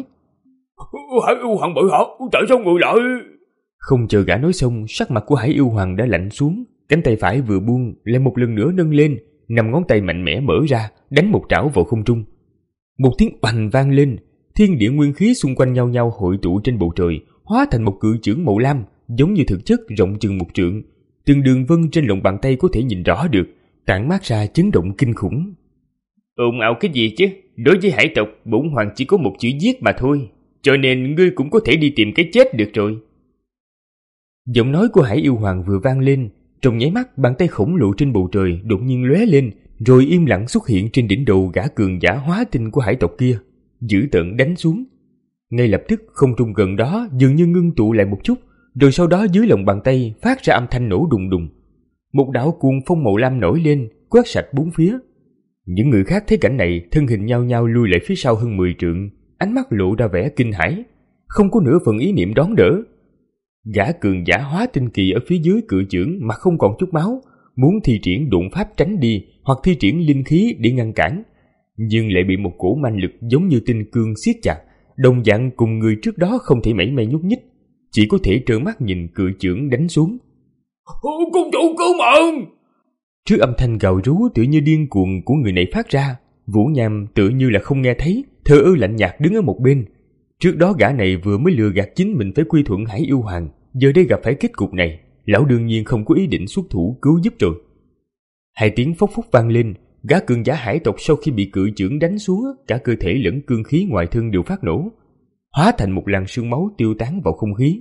Hải Yêu Hoàng bệ hạ, tại sao người lại... Không chờ gã nói xong, sắc mặt của Hải Yêu Hoàng đã lạnh xuống, cánh tay phải vừa buông lại một lần nữa nâng lên, năm ngón tay mạnh mẽ mở ra, đánh một trảo vào không trung. Một tiếng bành vang lên, thiên địa nguyên khí xung quanh nhau nhau hội tụ trên bầu trời, hóa thành một cự chưởng màu lam, giống như thực chất rộng chừng một trượng, từng đường vân trên lòng bàn tay có thể nhìn rõ được, tản mát ra chấn động kinh khủng. Ồn ào cái gì chứ? Đối với hải tộc, bổn hoàng chỉ có một chữ giết mà thôi, cho nên ngươi cũng có thể đi tìm cái chết được rồi. Giọng nói của Hải Yêu Hoàng vừa vang lên, trong nháy mắt bàn tay khổng lồ trên bầu trời đột nhiên lóe lên, rồi im lặng xuất hiện trên đỉnh đầu gã cường giả hóa tinh của hải tộc kia, dữ tợn đánh xuống. Ngay lập tức không trung gần đó dường như ngưng tụ lại một chút, rồi sau đó dưới lòng bàn tay phát ra âm thanh nổ đùng đùng. Một đạo cuồng phong màu lam nổi lên, quét sạch bốn phía. Những người khác thấy cảnh này, thân hình nhao nhao lui lại phía sau hơn mười trượng, ánh mắt lộ ra vẻ kinh hãi, không có nửa phần ý niệm đón đỡ. Gã cường giả hóa tinh kỳ ở phía dưới cự chưởng mà không còn chút máu, muốn thi triển độn pháp tránh đi hoặc thi triển linh khí để ngăn cản, nhưng lại bị một cổ manh lực giống như tinh cương siết chặt, đồng dạng cùng người trước đó không thể mảy may nhúc nhích, chỉ có thể trợn mắt nhìn cự chưởng đánh xuống. Cung chủ cứu mạng! Trước âm thanh gào rú tự như điên cuồng của người này phát ra, Vũ Nham tự như là không nghe thấy, thờ ơ lạnh nhạt đứng ở một bên. Trước đó gã này vừa mới lừa gạt chính mình phải quy thuận Hải Yêu Hoàng, giờ đây gặp phải kết cục này, lão đương nhiên không có ý định xuất thủ cứu giúp rồi. Hai tiếng phốc phốc vang lên, gã cường giả hải tộc sau khi bị cự chưởng đánh xuống, cả cơ thể lẫn cương khí ngoài thân đều phát nổ, hóa thành một làn sương máu tiêu tán vào không khí.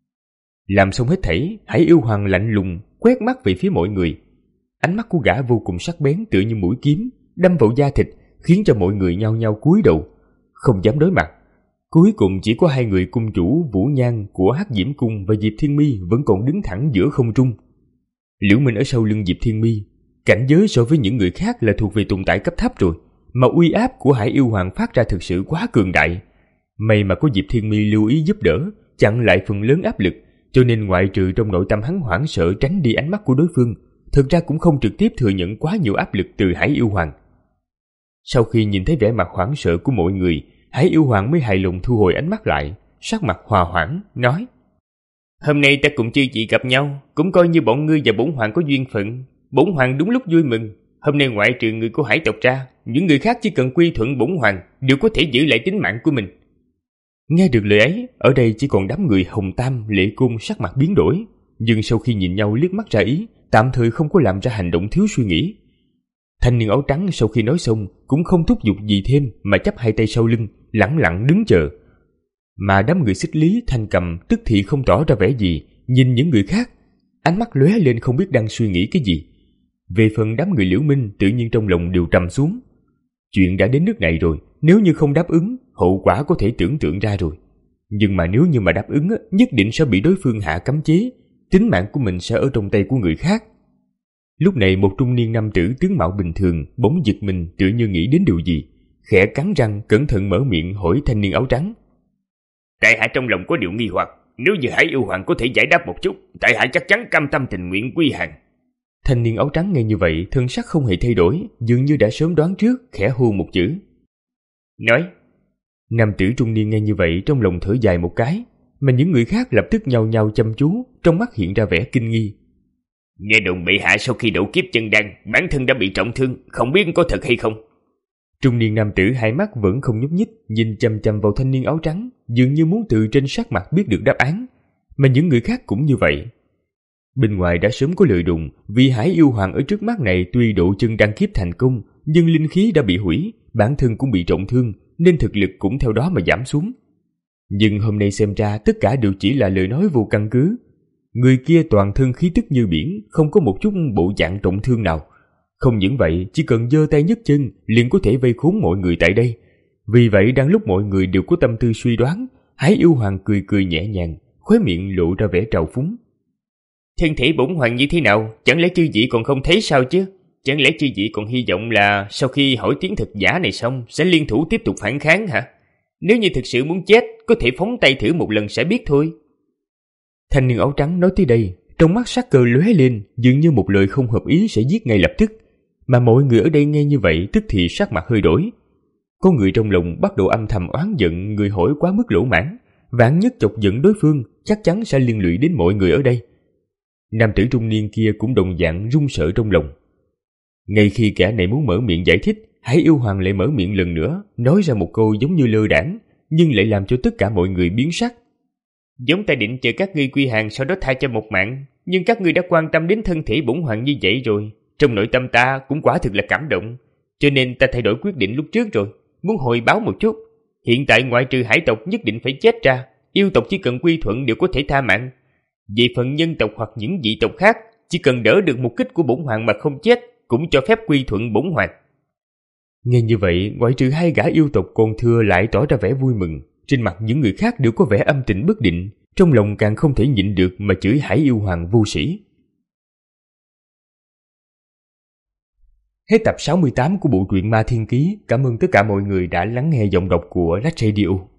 Làm xong hết thảy, Hải Yêu Hoàng lạnh lùng quét mắt về phía mọi người. Ánh mắt của gã vô cùng sắc bén tựa như mũi kiếm, đâm vào da thịt, khiến cho mọi người nhao nhao cúi đầu, không dám đối mặt. Cuối cùng chỉ có hai người cung chủ Vũ Nhan của Hắc Diễm Cung và Diệp Thiên Mi vẫn còn đứng thẳng giữa không trung. Liễu Minh ở sau lưng Diệp Thiên Mi, cảnh giới so với những người khác là thuộc về tồn tại cấp thấp rồi, mà uy áp của Hải Yêu Hoàng phát ra thực sự quá cường đại. May mà có Diệp Thiên Mi lưu ý giúp đỡ, chặn lại phần lớn áp lực, cho nên ngoại trừ trong nội tâm hắn hoảng sợ tránh đi ánh mắt của đối phương, thực ra cũng không trực tiếp thừa nhận quá nhiều áp lực từ Hải Yêu Hoàng. Sau khi nhìn thấy vẻ mặt hoảng sợ của mọi người, Hải Yêu Hoàng mới hài lòng thu hồi ánh mắt lại, sắc mặt hòa hoãn, nói: Hôm nay ta cùng chư vị gặp nhau, cũng coi như bọn ngươi và bổn hoàng có duyên phận. Bổn hoàng đúng lúc vui mừng. Hôm nay ngoại trừ người của hải tộc ra, những người khác chỉ cần quy thuận bổn hoàng đều có thể giữ lại tính mạng của mình. Nghe được lời ấy, ở đây chỉ còn đám người Hồng Tam, Lệ Côn sắc mặt biến đổi, nhưng sau khi nhìn nhau liếc mắt ra ý, tạm thời không có làm ra hành động thiếu suy nghĩ. Thanh niên áo trắng sau khi nói xong cũng không thúc giục gì thêm mà chắp hai tay sau lưng, lẳng lặng đứng chờ. Mà đám người Xích Lý, Thanh Cầm tức thì không tỏ ra vẻ gì, nhìn những người khác, ánh mắt lóe lên không biết đang suy nghĩ cái gì. Về phần đám người Liễu Minh tự nhiên trong lòng đều trầm xuống. Chuyện đã đến nước này rồi, nếu như không đáp ứng, hậu quả có thể tưởng tượng ra rồi. Nhưng mà nếu như mà đáp ứng, nhất định sẽ bị đối phương hạ cấm chế, tính mạng của mình sẽ ở trong tay của người khác. Lúc này một trung niên nam tử tướng mạo bình thường bỗng giật mình, tự như nghĩ đến điều gì, khẽ cắn răng cẩn thận mở miệng hỏi thanh niên áo trắng: Tại hạ trong lòng có điều nghi hoặc, nếu như Hải Yêu Hoàng có thể giải đáp một chút, tại hạ chắc chắn cam tâm tình nguyện quy hàng. Thanh niên áo trắng nghe như vậy, thân sắc không hề thay đổi, dường như đã sớm đoán trước, khẽ hô một chữ: Nói. Nam tử trung niên nghe như vậy trong lòng thở dài một cái, mà những người khác lập tức nhao nhao chăm chú, trong mắt hiện ra vẻ kinh nghi. Nghe đồn bệ hạ sau khi độ kiếp chân đan, bản thân đã bị trọng thương, không biết có thật hay không. Trung niên nam tử hai mắt vẫn không nhúc nhích, nhìn chằm chằm vào thanh niên áo trắng, dường như muốn từ trên sắc mặt biết được đáp án, mà những người khác cũng như vậy. Bên ngoài đã sớm có lời đồn, vì Hải Yêu Hoàng ở trước mắt này tuy độ chân đan kiếp thành công, nhưng linh khí đã bị hủy, bản thân cũng bị trọng thương, nên thực lực cũng theo đó mà giảm xuống. Nhưng hôm nay xem ra tất cả đều chỉ là lời nói vô căn cứ. Người kia toàn thân khí tức như biển, không có một chút bộ dạng trọng thương nào. Không những vậy, chỉ cần giơ tay nhấc chân liền có thể vây khốn mọi người tại đây. Vì vậy đang lúc mọi người đều có tâm tư suy đoán, Hải Yêu Hoàng cười cười nhẹ nhàng, khóe miệng lộ ra vẻ trào phúng. Thân thể bổn hoàng như thế nào, chẳng lẽ chư vị còn không thấy sao chứ? Chẳng lẽ chư vị còn hy vọng là sau khi hỏi tiếng thật giả này xong sẽ liên thủ tiếp tục phản kháng hả? Nếu như thực sự muốn chết, có thể phóng tay thử một lần sẽ biết thôi. Thanh niên áo trắng nói tới đây, trong mắt sắc cơ lóe lên, dường như một lời không hợp ý sẽ giết ngay lập tức. Mà mọi người ở đây nghe như vậy tức thì sắc mặt hơi đổi. Có người trong lòng bắt đầu âm thầm oán giận người hỏi quá mức lỗ mãn, vạn nhất chọc giận đối phương chắc chắn sẽ liên lụy đến mọi người ở đây. Nam tử trung niên kia cũng đồng dạng run sợ trong lòng. Ngay khi kẻ này muốn mở miệng giải thích, Hải Yêu Hoàng lại mở miệng lần nữa, nói ra một câu giống như lơ đãng, nhưng lại làm cho tất cả mọi người biến sắc. Giống ta định chờ các ngươi quy hàng sau đó tha cho một mạng, nhưng các ngươi đã quan tâm đến thân thể bổn hoàng như vậy rồi, trong nội tâm ta cũng quả thực là cảm động, cho nên ta thay đổi quyết định lúc trước rồi, muốn hồi báo một chút. Hiện tại ngoại trừ hải tộc nhất định phải chết ra, yêu tộc chỉ cần quy thuận đều có thể tha mạng. Về phần nhân tộc hoặc những dị tộc khác, chỉ cần đỡ được một kích của bổn hoàng mà không chết, cũng cho phép quy thuận bổn hoàng. Nghe như vậy, ngoại trừ hai gã yêu tộc còn thừa lại tỏ ra vẻ vui mừng. Trên mặt những người khác đều có vẻ âm tình bất định, trong lòng càng không thể nhịn được mà chửi Hải Yêu Hoàng vô sĩ. Hết tập sáu mươi tám của bộ truyện Ma Thiên Ký. Cảm ơn tất cả mọi người đã lắng nghe giọng đọc của Lách Radio.